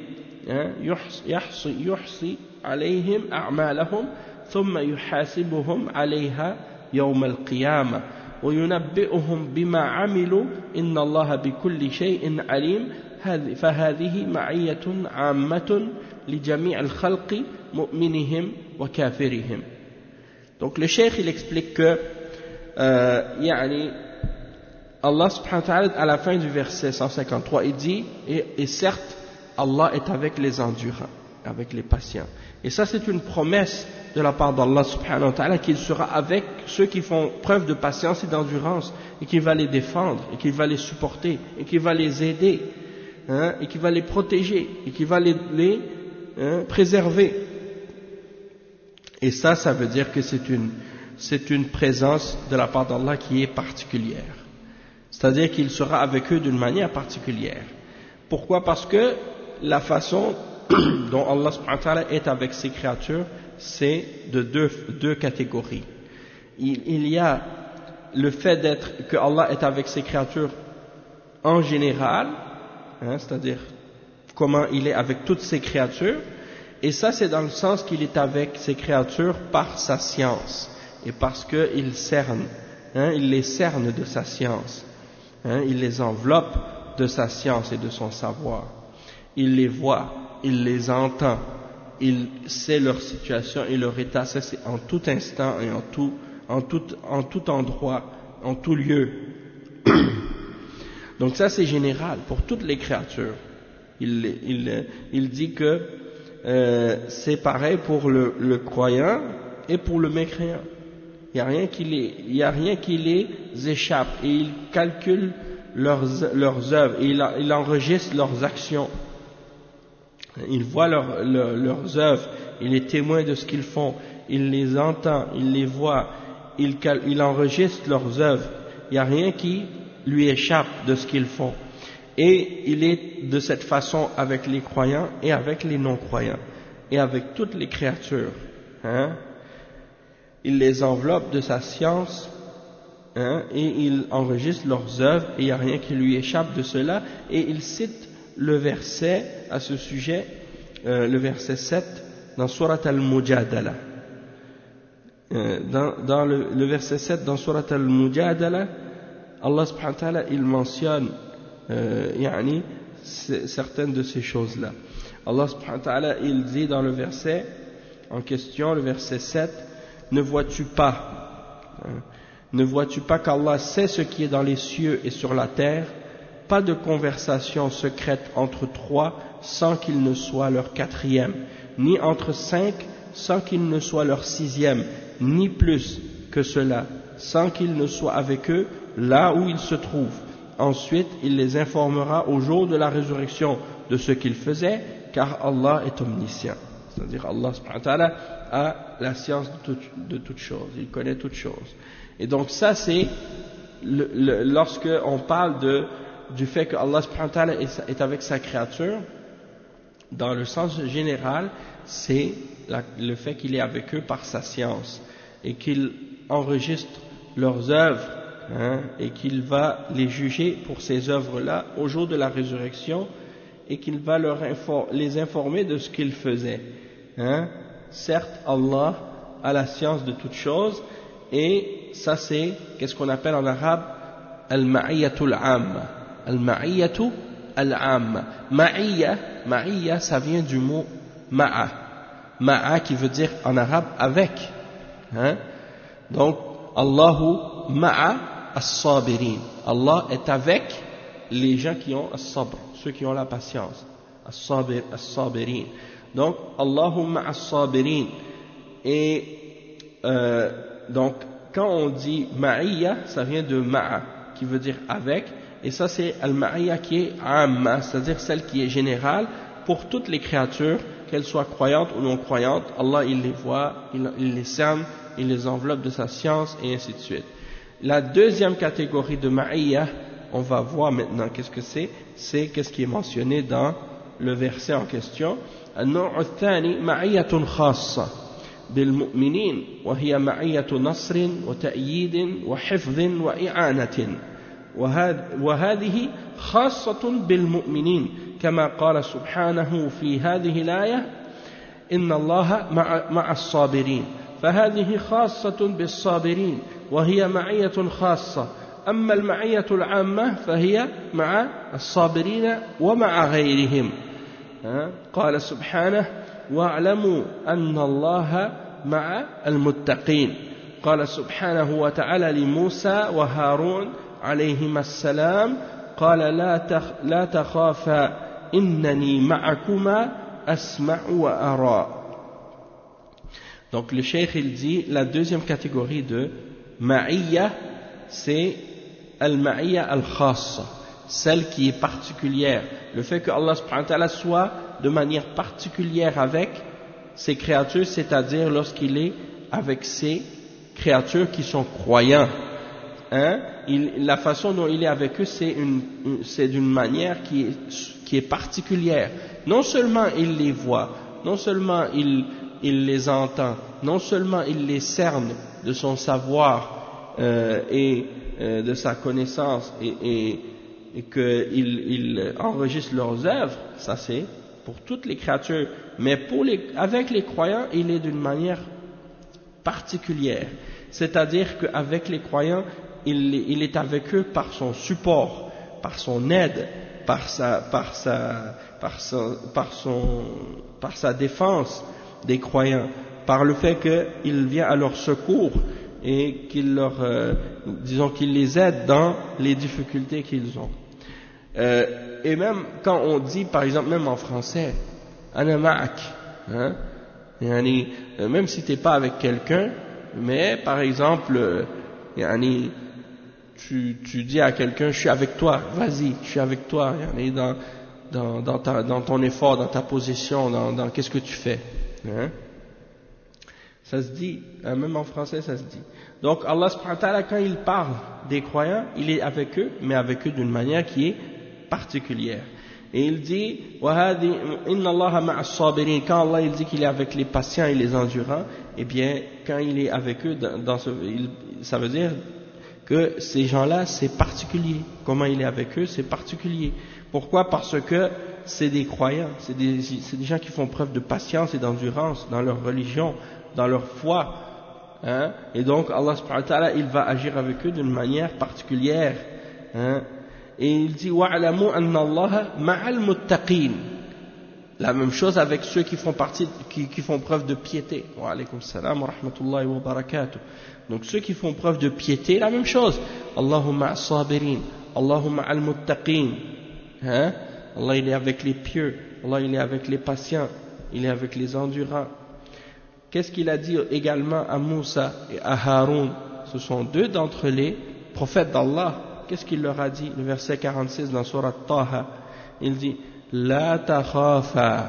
يحصي, يحصي عليهم أعمالهم ثم يحاسبهم عليها يوم القيامة وينبئهم بما عملوا إن الله بكل شيء عليم. فهذه معية عامة لجميع الخلق مؤمنهم وكافرهم. Donc le cheikh il explique que euh, yani, Allah subhanahu wa ta'ala à la fin du verset cent cinquante-trois il dit et, et certes Allah est avec les endurants, avec les patients. Et ça c'est une promesse de la part d'Allah subhanahu wa ta'ala qu'il sera avec ceux qui font preuve de patience et d'endurance et qu'il va les défendre et qu'il va les supporter et qu'il va les aider hein, et qu'il va les protéger et qu'il va les, les hein, préserver. Et ça, ça veut dire que c'est une, c'est une présence de la part d'Allah qui est particulière. C'est-à-dire qu'il sera avec eux d'une manière particulière. Pourquoi? Parce que la façon dont Allah subhanahu wa ta'ala est avec ses créatures, c'est de deux, deux catégories. Il, il y a le fait d'être, que Allah est avec ses créatures en général, hein, c'est-à-dire comment il est avec toutes ses créatures, et ça c'est dans le sens qu'il est avec ses créatures par sa science, et parce qu'il cerne, hein, il les cerne de sa science, hein, il les enveloppe de sa science et de son savoir, il les voit, il les entend, il sait leur situation et leur état, ça c'est en tout instant et en tout, en tout, en tout endroit, en tout lieu. Donc ça c'est général pour toutes les créatures. Il, il, il dit que euh, c'est pareil pour le, le croyant et pour le mécréant. Il n'y a rien qui les, il y a rien qui les échappe et il calcule leurs, leurs œuvres et il, il enregistre leurs actions. Il voit leur, leur, leurs œuvres, il est témoin de ce qu'ils font, il les entend, il les voit, il, il enregistre leurs œuvres. Il n'y a rien qui lui échappe de ce qu'ils font. Et il est de cette façon avec les croyants et avec les non-croyants et avec toutes les créatures. Hein? Il les enveloppe de sa science hein, et il enregistre leurs œuvres et il n'y a rien qui lui échappe de cela. Et il cite le verset à ce sujet, euh, le verset sept dans Surat al-Mujadala. Euh, dans dans le, le verset sept dans Surat al-Mujadala, Allah subhanahu wa ta'ala il mentionne euh, yani, certaines de ces choses-là. Allah subhanahu wa ta'ala il dit dans le verset en question, le verset sept, ne vois-tu pas hein, Ne vois-tu pas qu'Allah sait ce qui est dans les cieux et sur la terre? Pas de conversation secrète entre trois sans qu'il ne soit leur quatrième, ni entre cinq sans qu'il ne soit leur sixième, ni plus que cela, sans qu'il ne soit avec eux là où ils se trouvent. Ensuite, il les informera au jour de la résurrection de ce qu'ils faisaient, car Allah est omniscient. C'est-à-dire Allah subhanahu wa ta'ala a la science de, tout, de toutes choses, il connaît toutes choses. Et donc ça c'est le, le, lorsque on parle de, du fait que Allah subhanahu wa ta'ala est, est avec sa créature, dans le sens général, c'est la, le fait qu'il est avec eux par sa science et qu'il enregistre leurs œuvres, hein, et qu'il va les juger pour ces œuvres-là au jour de la résurrection et qu'il va leur infor- les informer de ce qu'ils faisaient. Hein. Certes, Allah a la science de toutes choses et ça c'est, qu'est-ce qu'on appelle en arabe, al-ma'iyyatul 'amma. Al-ma'iyyatu al-'amma. Ma'iyya, ma'iyya, ça vient du mot ma'a. Ma'a qui veut dire en arabe avec. Hein. Donc, Allahu ma'a as-sabirin. Allah est avec les gens qui ont as-sabr, ceux qui ont la patience. As-sabir, as-sabirin. Donc, Allahu ma'a as-sabirin. Et euh, donc, quand on dit ma'iyya, ça vient de ma'a, qui veut dire avec. Et ça, c'est al-ma'iyya qui est amma, c'est-à-dire celle qui est générale pour toutes les créatures, qu'elles soient croyantes ou non croyantes. Allah, il les voit, il, il les cerne, il les enveloppe de sa science, et ainsi de suite. La deuxième catégorie de ma'iyya, on va voir maintenant qu'est-ce que c'est. C'est qu'est-ce qui est mentionné dans le verset en question. النوع الثاني معية خاصة بالمؤمنين وهي معية نصر وتأييد وحفظ وإعانة وهذه خاصة بالمؤمنين كما قال سبحانه في هذه الآية إن الله مع, مع الصابرين فهذه خاصة بالصابرين وهي معية خاصة أما المعية العامة فهي مع الصابرين ومع غيرهم قال سبحانه واعلموا أن الله مع المتقين قال سبحانه وتعالى لموسى وهارون عليهما السلام قال لا تخ لا تخافا إنني معكما أسمع وأرى. Donc le cheikh il dit la deuxième catégorie de ma'iyya c'est al-ma'iyya al-khassa, celle qui est particulière, le fait que Allah subhanahu wa ta'ala soit de manière particulière avec ses créatures, c'est-à-dire lorsqu'il est avec ses créatures qui sont croyants. Hein? Il, la façon dont il est avec eux, c'est une, une, c'est d'une manière qui est, qui est particulière. Non seulement il les voit, non seulement il, il les entend, non seulement il les cerne de son savoir euh, et euh, de sa connaissance et, et, et qu'il il enregistre leurs œuvres, ça c'est pour toutes les créatures, mais pour les, avec les croyants, il est d'une manière particulière. C'est-à-dire qu'avec les croyants, il, il est avec eux par son support, par son aide, par sa, par sa, par son, par son, par sa défense des croyants, par le fait qu'il vient à leur secours et qu'il leur, euh, disons qu'il les aide dans les difficultés qu'ils ont. Euh, et même quand on dit, par exemple, même en français, ana ma'ak, hein, yani, même si t'es pas avec quelqu'un, mais par exemple, yani, tu, tu dis à quelqu'un, je suis avec toi, vas-y, je suis avec toi, yani, dans, dans, dans, ta, dans ton effort, dans ta position, dans, dans qu'est-ce que tu fais, hein. Ça se dit, hein, même en français ça se dit. Donc Allah subhanahu wa ta'ala, quand il parle des croyants, il est avec eux, mais avec eux d'une manière qui est particulière. Et il dit, inna Allah ma'a as-sabirin, quand Allah il dit qu'il est avec les patients et les endurants, eh bien, quand il est avec eux, dans, dans ce, il, ça veut dire que ces gens-là, c'est particulier. Comment il est avec eux, c'est particulier. Pourquoi? Parce que c'est des croyants, c'est des, c'est des gens qui font preuve de patience et d'endurance dans leur religion, dans leur foi. Hein? Et donc, Allah subhanahu wa ta'ala, il va agir avec eux d'une manière particulière. Hein? Et il dit wa'lamu anna Allah ma'al muttaqin. La même chose avec ceux qui font partie, qui, qui font preuve de piété. Wa alaykum salam wa rahmatullahi wa barakatuh. Donc ceux qui font preuve de piété, la même chose. Allahumma as-sabirin, Allahumma al-muttaqin. Hein? Allah il est avec les pieux, Allah il est avec les patients, il est avec les endurants. Qu'est-ce qu'il a dit également à Moussa et à Haroun? Ce sont deux d'entre les prophètes d'Allah. Qu'est-ce qu'il leur a dit? Le verset quarante-six dans Surat Taha, il dit La takhafa,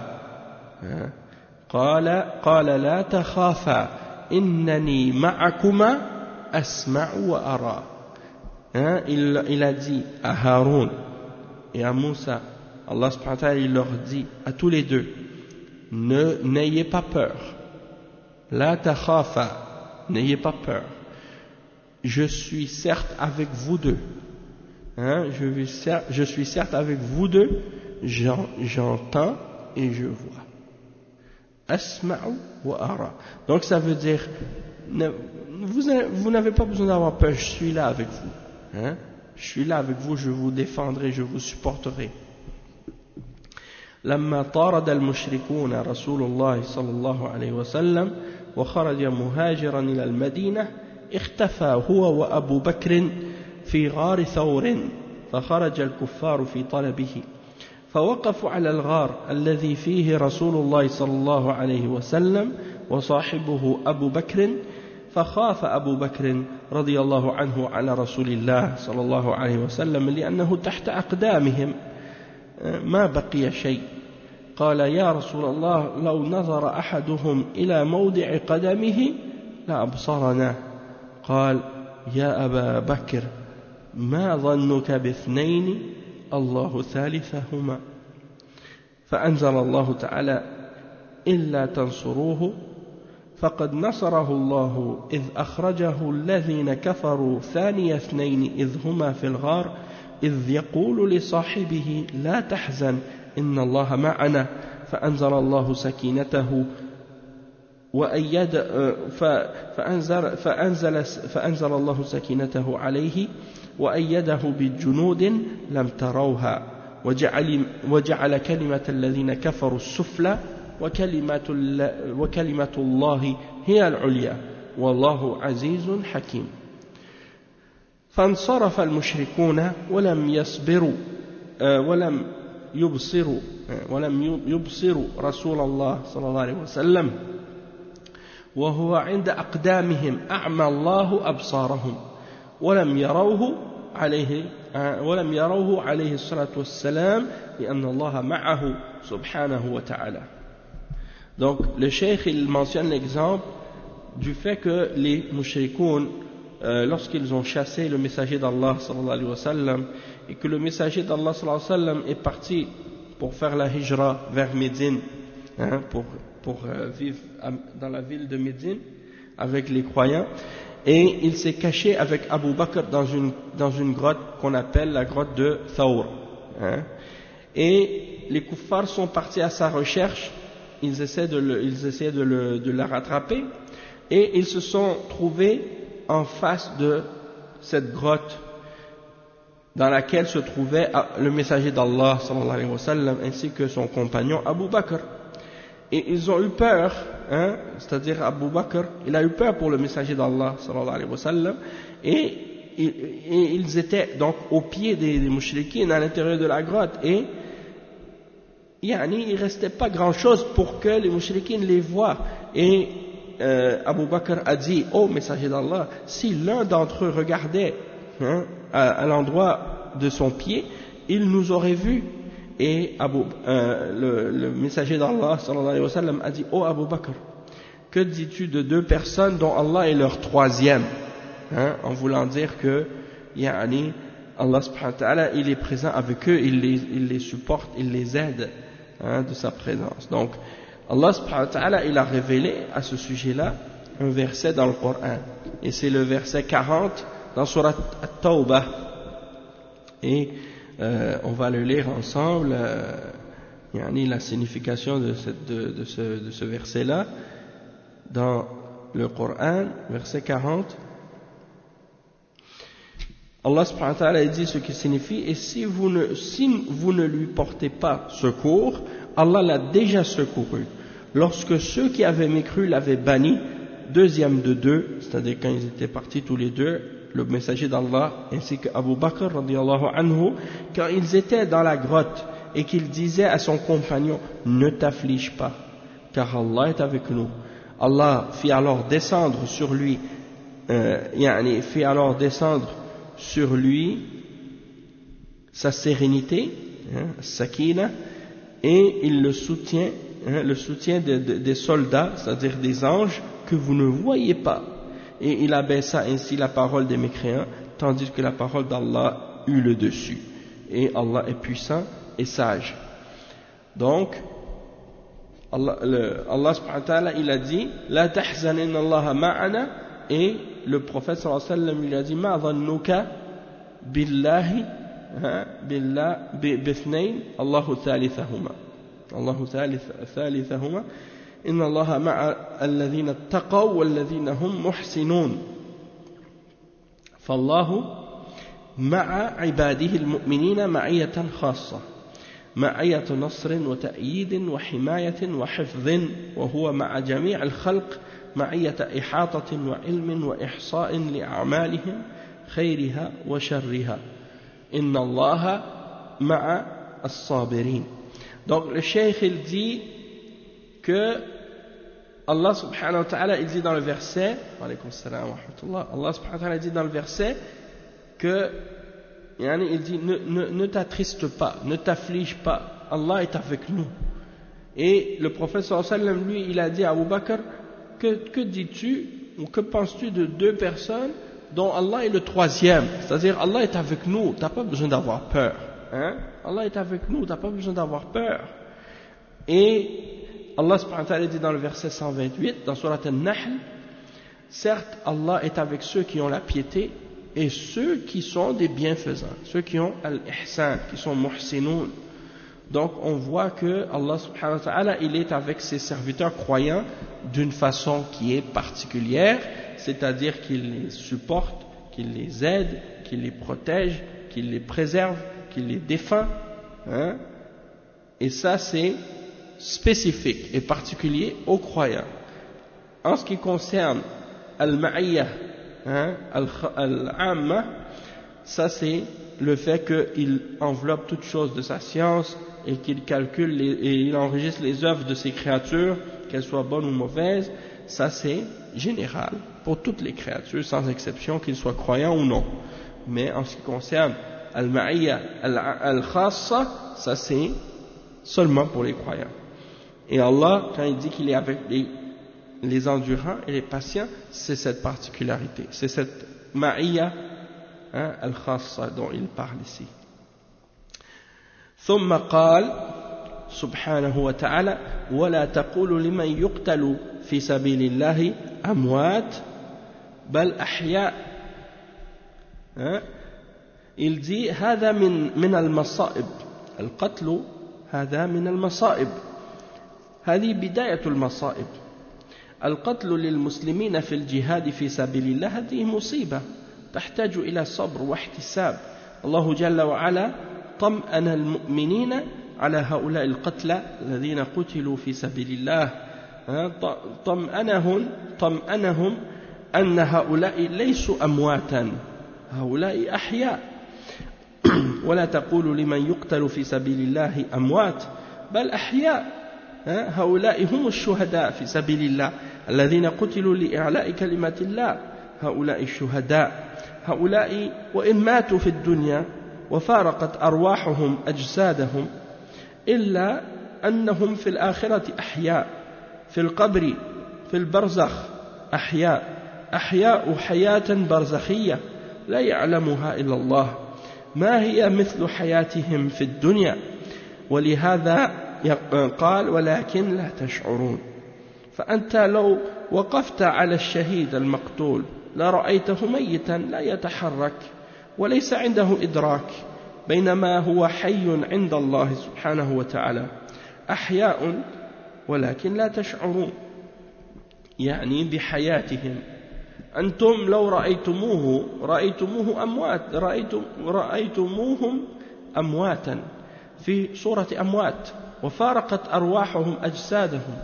qala qala la takhafa innani ma'akuma asma'u wa ara. Hein? Il, il a dit à Haroun et à Moussa, Allah subhanahu wa ta'ala, il leur dit à tous les deux, ne n'ayez pas peur, la takhafa, n'ayez pas peur, je suis certes avec vous deux, hein? je, suis, je suis certes avec vous deux, j'entends et je vois. Asma'u wa ara. Donc ça veut dire, ne, vous, vous n'avez pas besoin d'avoir peur, je suis là avec vous, hein? Je suis là avec vous, je vous défendrai, je vous supporterai. لما طارد المشركون رسول الله صلى الله عليه وسلم وخرج مهاجرا إلى المدينة اختفى هو وأبو بكر في غار ثور فخرج الكفار في طلبه فوقفوا على الغار الذي فيه رسول الله صلى الله عليه وسلم وصاحبه أبو بكر فخاف أبو بكر رضي الله عنه على رسول الله صلى الله عليه وسلم لأنه تحت أقدامهم ما بقي شيء قال يا رسول الله لو نظر أحدهم إلى موضع قدمه لأبصرنا قال يا أبا بكر ما ظنك باثنين الله ثالثهما فأنزل الله تعالى إلا تنصروه فقد نصره الله إذ أخرجه الذين كفروا ثاني اثنين إذ هما في الغار إذ يقول لصاحبه لا تحزن إن الله معنا فأنزل الله سكينته وأيد فأنزل, فأنزل, فأنزل الله سكينته عليه وأيده بجنود لم تروها وجعل, وجعل كلمة الذين كفروا السفلى وكلمة, وكلمة الله هي العليا والله عزيز حكيم فانصرف المشركون ولم يصبروا ولم يبصروا ولم يبصروا رسول الله صلى الله عليه وسلم وهو عند أقدامهم أعمى الله أبصارهم ولم يروه عليه ولم يروه عليه الصلاة والسلام لأن الله معه سبحانه وتعالى. Donc le cheikh il mentionne l'exemple du fait que les mushrikoun euh, lorsqu'ils ont chassé le messager d'Allah sallallahu alayhi wa sallam et que le messager d'Allah sallallahu alayhi wa sallam est parti pour faire la hijra vers Médine, hein, pour, pour euh, vivre dans la ville de Médine avec les croyants, et il s'est caché avec Abu Bakr dans une, dans une grotte qu'on appelle la grotte de Thawr, hein, et les kuffars sont partis à sa recherche, ils essaient de, le, ils essaient de, le, de la rattraper, et ils se sont trouvés en face de cette grotte dans laquelle se trouvait le messager d'Allah sallallahu alayhi wa sallam ainsi que son compagnon Abu Bakr. Et ils ont eu peur, hein, c'est-à-dire Abu Bakr, il a eu peur pour le messager d'Allah sallallahu alayhi wa sallam, et, et, et ils étaient donc au pied des, des mouchriquines à l'intérieur de la grotte, et yani, il ne restait pas grand-chose pour que les mouchriquines les voient. Et euh, Abu Bakr a dit, ô messager d'Allah, si l'un d'entre eux regardait, hein, à, à l'endroit de son pied, il nous aurait vus. Et Abu, euh, le, le messager d'Allah sallallahu alayhi wa sallam a dit, ô Abu Bakr, que dis-tu de deux personnes dont Allah est leur troisième, hein, en voulant dire que yani, Allah subhanahu wa ta'ala il est présent avec eux, il les, il les supporte, il les aide, hein, de sa présence. Donc Allah subhanahu wa ta'ala il a révélé à ce sujet-là un verset dans le Coran, et c'est le verset quarante dans Surat At-Tawbah, et euh, on va le lire ensemble, euh, yani la signification de, cette, de, de ce, de ce verset-là dans le Coran, verset quarante. Allah subhanahu wa ta'ala dit ce qui signifie, et si vous ne, si vous ne lui portez pas secours, Allah l'a déjà secouru. Lorsque ceux qui avaient mécru l'avaient banni, deuxième de deux, c'est-à-dire quand ils étaient partis tous les deux, le messager d'Allah ainsi qu'Abu Bakr radiyallahu anhu, quand ils étaient dans la grotte et qu'il disait à son compagnon, ne t'afflige pas, car Allah est avec nous. Allah fit alors descendre sur lui, euh, yani, fit alors descendre sur lui sa sérénité, hein, sakina, et il le soutient, hein, le soutien de, de, des soldats, c'est-à-dire des anges que vous ne voyez pas. Et il abaissa ainsi la parole des mécréants, tandis que la parole d'Allah eut le dessus. Et Allah est puissant et sage. Donc, Allah, le, Allah subhanahu wa ta'ala, il a dit, la tahzan inna Allah ma'ana, et le prophète sallallahu alayhi wa sallam, il a dit, ma dhannuka billahi, billah, bithnayn, Allahu thalithahuma. Allahu thalithahuma. إن الله مع الذين اتقوا والذين هم محسنون فالله مع عباده المؤمنين معية خاصة معية نصر وتأييد وحماية وحفظ وهو مع جميع الخلق معية إحاطة وعلم وإحصاء لأعمالهم خيرها وشرها إن الله مع الصابرين. Donc le cheikh il dit que Allah subhanahu wa ta'ala il dit dans le verset alaykoum salam wa rahmatullah, Allah subhanahu wa ta'ala dit dans le verset que yani, il dit ne, ne, ne t'attriste pas, ne t'afflige pas, Allah est avec nous. Et le prophète sallallahu alayhi wa sallam lui il a dit à Abu Bakr, que, que dis-tu ou que penses-tu de deux personnes dont Allah est le troisième, c'est-à-dire Allah est avec nous, t'as pas besoin d'avoir peur, hein? Allah est avec nous, t'as pas besoin d'avoir peur. Et Allah subhanahu wa ta'ala dit dans le verset cent vingt-huit, dans Surat An-Nahl, certes Allah est avec ceux qui ont la piété et ceux qui sont des bienfaisants, ceux qui ont al-ihsan, qui sont muhsinoun. Donc on voit que Allah subhanahu wa ta'ala il est avec ses serviteurs croyants d'une façon qui est particulière, c'est-à-dire qu'il les supporte, qu'il les aide, qu'il les protège, qu'il les préserve, qu'il les défend, hein? Et ça c'est spécifique et particulier aux croyants. En ce qui concerne al-ma'iyah, hein, al-amma, ça c'est le fait qu'il enveloppe toute chose de sa science et qu'il calcule les, et il enregistre les œuvres de ses créatures, qu'elles soient bonnes ou mauvaises. Ça c'est général pour toutes les créatures sans exception, qu'ils soient croyants ou non. Mais en ce qui concerne al-ma'iyah al-khassa, ça c'est seulement pour les croyants. Et Allah, quand il dit qu'il est avec les, les endurants et les patients, c'est cette particularité, c'est cette ma'iyya, hein, al-khassa dont il parle ici. ثم قال سبحانه وتعالى ولا تقولوا لمن يقتل في سبيل الله أموات بل أحياء. Il dit هذا من من المصائب القتل هذا من المصائب هذه بداية المصائب. القتل للمسلمين في الجهاد في سبيل الله هذه مصيبة تحتاج إلى صبر واحتساب. الله جل وعلا طمأن المؤمنين على هؤلاء القتلى الذين قتلوا في سبيل الله، طمأنهم طمأنهم أن هؤلاء ليسوا أمواتا، هؤلاء أحياء. ولا تقولوا لمن يقتل في سبيل الله أموات بل أحياء، هؤلاء هم الشهداء في سبيل الله الذين قتلوا لإعلاء كلمة الله، هؤلاء الشهداء، هؤلاء وإن ماتوا في الدنيا وفارقت أرواحهم أجسادهم إلا أنهم في الآخرة أحياء، في القبر في البرزخ أحياء، أحياء حياة برزخية لا يعلمها إلا الله، ما هي مثل حياتهم في الدنيا. ولهذا قال ولكن لا تشعرون. فأنت لو وقفت على الشهيد المقتول لرأيته ميتا لا يتحرك وليس عنده إدراك، بينما هو حي عند الله سبحانه وتعالى، أحياء ولكن لا تشعرون، يعني بحياتهم أنتم لو رأيتموه رأيتموه أموات رأيتم رأيتموهم أمواتا في صورة أموات وفارقت أرواحهم أجسادهم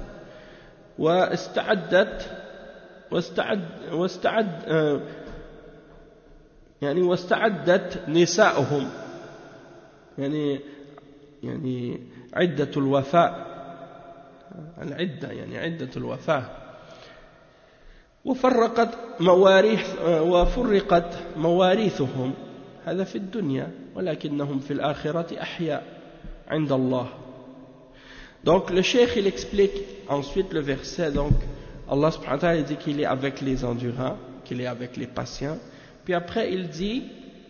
واستعدت واستعد واستعد يعني واستعدت نساؤهم يعني يعني عدة الوفاء العدة يعني عدة الوفاة وفرقت مواريث وفرقت مواريثهم هذا في الدنيا ولكنهم في الآخرة أحياء عند الله. Donc le cheikh il explique ensuite le verset, donc Allah subhanahu wa ta'ala dit qu'il est avec les endurants, qu'il est avec les patients, puis après il dit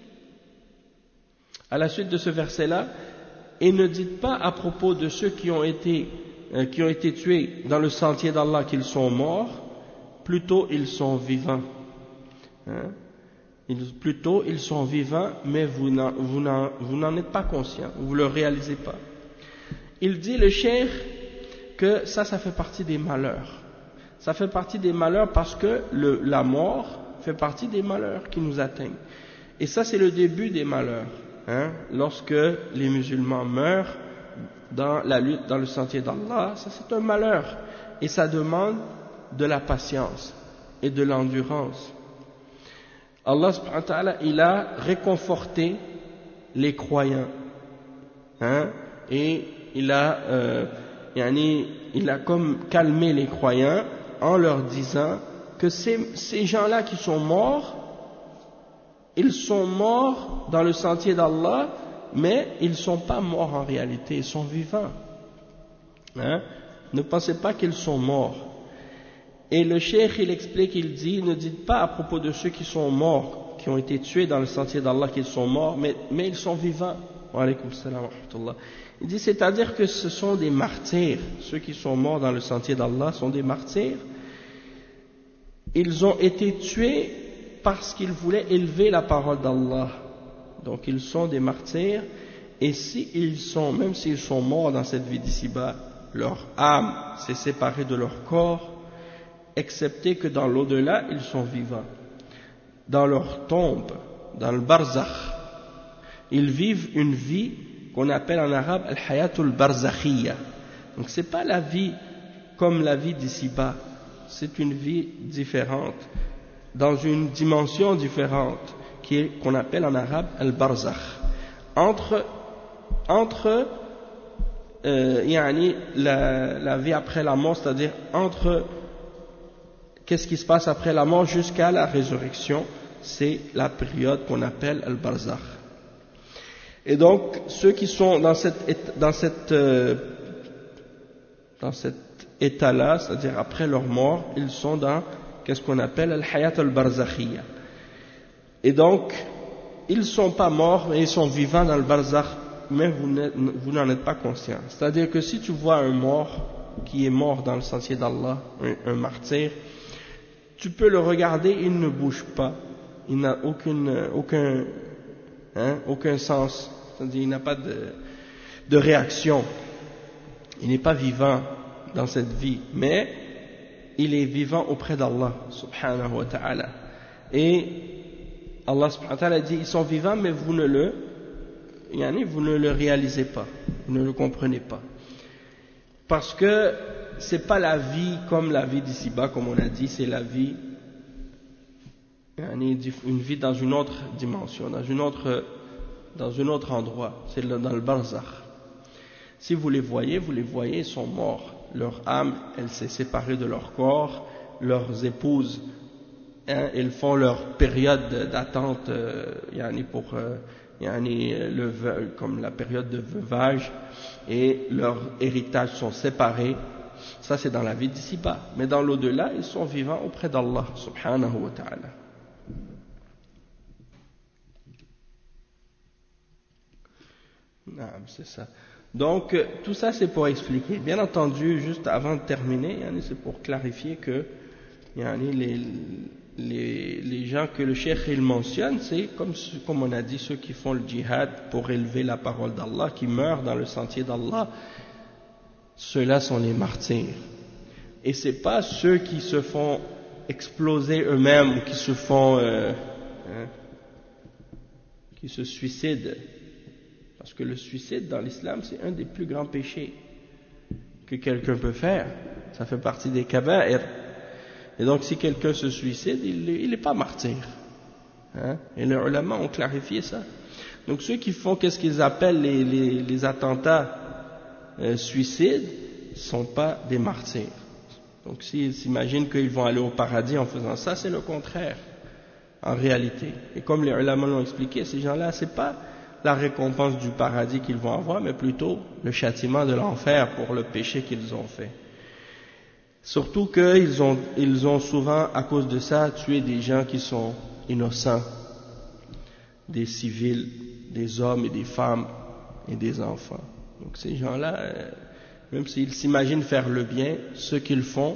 à la suite de ce verset là, et ne dites pas à propos de ceux qui ont été euh, qui ont été tués dans le sentier d'Allah qu'ils sont morts, plutôt ils sont vivants, hein? Ils, plutôt ils sont vivants, mais vous n'en, vous n'en, vous n'en êtes pas conscient, vous ne le réalisez pas. Il dit le cheikh que ça, ça fait partie des malheurs. Ça fait partie des malheurs parce que le, la mort fait partie des malheurs qui nous atteignent. Et ça, c'est le début des malheurs. Hein? Lorsque les musulmans meurent dans la lutte, dans le sentier d'Allah, ça c'est un malheur. Et ça demande de la patience et de l'endurance. Allah subhanahu wa ta'ala, il a réconforté les croyants. Hein? Et il a, euh, yani, il a comme calmé les croyants en leur disant que ces, ces gens-là qui sont morts, ils sont morts dans le sentier d'Allah, mais ils ne sont pas morts en réalité, ils sont vivants. Hein? Ne pensez pas qu'ils sont morts. Et le cheikh il explique, il dit, ne dites pas à propos de ceux qui sont morts, qui ont été tués dans le sentier d'Allah qu'ils sont morts, mais, mais ils sont vivants. Wa alaykum salam wa rahmatullah. Il dit, c'est-à-dire que ce sont des martyrs, ceux qui sont morts dans le sentier d'Allah sont des martyrs. Ils ont été tués parce qu'ils voulaient élever la parole d'Allah. Donc ils sont des martyrs, et s'ils sont, même s'ils sont morts dans cette vie d'ici-bas, leur âme s'est séparée de leur corps, excepté que dans l'au-delà, ils sont vivants. Dans leur tombe, dans le barzakh, ils vivent une vie qu'on appelle en arabe al-hayatul barzakhiyya. Donc c'est pas la vie comme la vie d'ici-bas, c'est une vie différente, dans une dimension différente, qui est, qu'on appelle en arabe al-barzakh. Entre, entre euh, yani, la, la vie après la mort, c'est-à-dire entre qu'est-ce qui se passe après la mort jusqu'à la résurrection, c'est la période qu'on appelle al-barzakh. Et donc, ceux qui sont dans cette, dans cette, euh, dans cet état-là, c'est-à-dire après leur mort, ils sont dans qu'est-ce qu'on appelle al-hayat al-barzakhiyya. Et donc, ils ne sont pas morts, mais ils sont vivants dans le barzakh, mais vous, vous n'en êtes pas conscient. C'est-à-dire que si tu vois un mort qui est mort dans le sentier d'Allah, un, un martyr, tu peux le regarder, il ne bouge pas, il n'a aucune, aucun, hein, aucun sens, c'est-à-dire il n'a pas de, de réaction, il n'est pas vivant dans cette vie, mais il est vivant auprès d'Allah subhanahu wa ta'ala. Et Allah subhanahu wa ta'ala dit, ils sont vivants, mais vous ne le, yani, vous ne le réalisez pas, vous ne le comprenez pas. Parce que c'est pas la vie comme la vie d'ici-bas, comme on a dit, c'est la vie, yani, une vie dans une autre dimension, dans une autre, dans un autre endroit, c'est dans le barzakh. Si vous les voyez, vous les voyez, ils sont morts. Leur âme, elle s'est séparée de leur corps, leurs épouses, hein, ils font leur période d'attente, euh, yani pour, euh, yani le, comme la période de veuvage, et leurs héritages sont séparés. Ça c'est dans la vie d'ici-bas. Mais dans l'au-delà, ils sont vivants auprès d'Allah, subhanahu wa ta'ala. C'est ça. Donc, tout ça c'est pour expliquer. Bien entendu, juste avant de terminer, c'est pour clarifier que les, les, les gens que le cheikh il mentionne, c'est comme, comme on a dit, ceux qui font le djihad pour élever la parole d'Allah, qui meurent dans le sentier d'Allah, ceux-là sont les martyrs. Et c'est pas ceux qui se font exploser eux-mêmes ou qui se font, euh, hein, qui se suicident. Parce que le suicide dans l'islam, c'est un des plus grands péchés que quelqu'un peut faire. Ça fait partie des kaba'ir. Et donc, si quelqu'un se suicide, il n'est pas martyr. Hein? Et les ulama ont clarifié ça. Donc, ceux qui font qu'est-ce qu'ils appellent les, les, les attentats euh, suicides ne sont pas des martyrs. Donc, s'ils s'imaginent qu'ils vont aller au paradis en faisant ça, c'est le contraire, en réalité. Et comme les ulama l'ont expliqué, ces gens-là, c'est pas la récompense du paradis qu'ils vont avoir, mais plutôt le châtiment de l'enfer pour le péché qu'ils ont fait. Surtout qu'ils ont, ils ont souvent, à cause de ça, tué des gens qui sont innocents, des civils, des hommes et des femmes et des enfants. Donc ces gens-là, euh, même s'ils s'imaginent faire le bien, ce qu'ils font,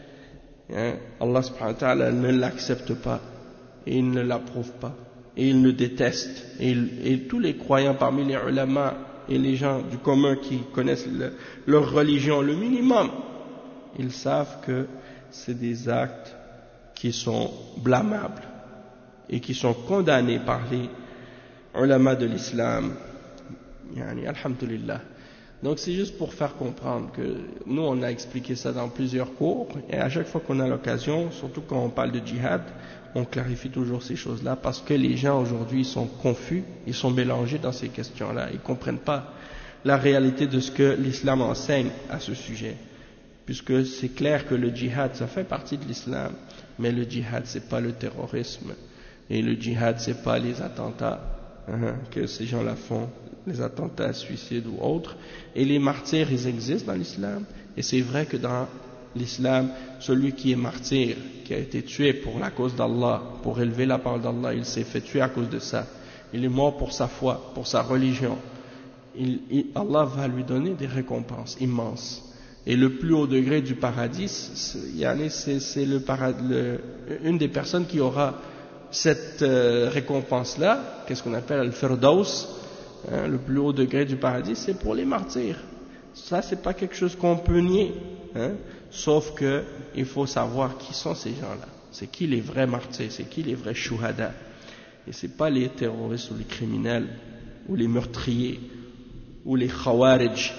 hein, Allah subhanahu wa ta'ala ne l'accepte pas et il ne l'approuve pas. Et ils le détestent. Et, et tous les croyants parmi les ulama et les gens du commun qui connaissent le, leur religion, le minimum, ils savent que c'est des actes qui sont blâmables et qui sont condamnés par les ulama de l'islam. Yani, alhamdulillah. Donc c'est juste pour faire comprendre que nous on a expliqué ça dans plusieurs cours et à chaque fois qu'on a l'occasion, surtout quand on parle de djihad, on clarifie toujours ces choses-là parce que les gens aujourd'hui sont confus, ils sont mélangés dans ces questions-là, ils ne comprennent pas la réalité de ce que l'islam enseigne à ce sujet. Puisque c'est clair que le djihad, ça fait partie de l'islam, mais le djihad, c'est pas le terrorisme, et le djihad, c'est pas les attentats hein, que ces gens-là font, les attentats suicides ou autres, et les martyrs, ils existent dans l'islam, et c'est vrai que dans l'islam, celui qui est martyr, qui a été tué pour la cause d'Allah, pour élever la parole d'Allah, il s'est fait tuer à cause de ça, il est mort pour sa foi, pour sa religion, il, il, Allah va lui donner des récompenses immenses. Et le plus haut degré du paradis, c'est, c'est le paradis, le, une des personnes qui aura cette euh, récompense-là, qu'est-ce qu'on appelle al-firdaus, hein, le plus haut degré du paradis, c'est pour les martyrs. Ça, c'est pas quelque chose qu'on peut nier, hein, sauf que il faut savoir qui sont ces gens-là. C'est qui les vrais martyrs, c'est qui les vrais shuhada. Et c'est pas les terroristes ou les criminels, ou les meurtriers, ou les khawarij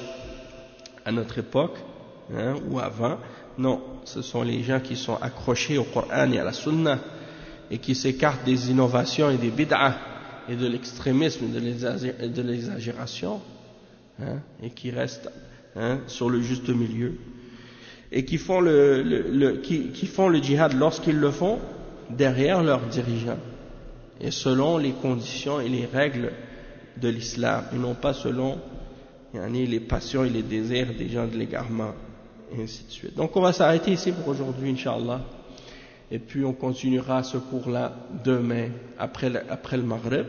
à notre époque. Hein, ou avant, non, ce sont les gens qui sont accrochés au Coran et à la Sunna et qui s'écartent des innovations et des bid'ah et de l'extrémisme et de l'exagération hein, et qui restent hein, sur le juste milieu et qui font le, le, le, qui, qui font le djihad lorsqu'ils le font derrière leurs dirigeants et selon les conditions et les règles de l'islam et non pas selon yani, les passions et les désirs des gens de l'égarement et ainsi de suite. Donc on va s'arrêter ici pour aujourd'hui, Inch'Allah. Et puis on continuera ce cours-là demain, après le, après le Maghrib,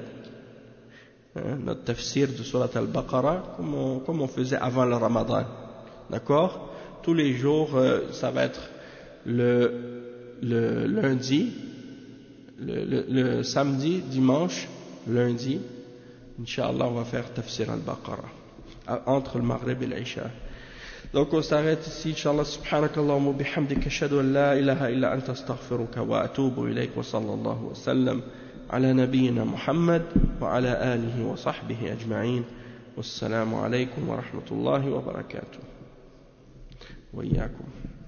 hein, notre tafsir de Surat al-Baqarah, comme on, comme on faisait avant le Ramadan. D'accord? Tous les jours, euh, ça va être le, le lundi, le, le, le samedi, dimanche, lundi. Inch'Allah, on va faire tafsir al-Baqarah, entre le Maghrib et l'Isha. Donc on s'arrête ici, Inch'Allah, subhanakallahumma bihamdika, ashhadu an la ilaha illa anta astaghfiruka wa atubu ilayk wa sallallahu wa sallam ala nabiyyina Muhammad wa ala alihi wa sahbihi ajma'in. Wassalamu alaykum wa rahmatullahi wa barakatuh. Wa iyyakum.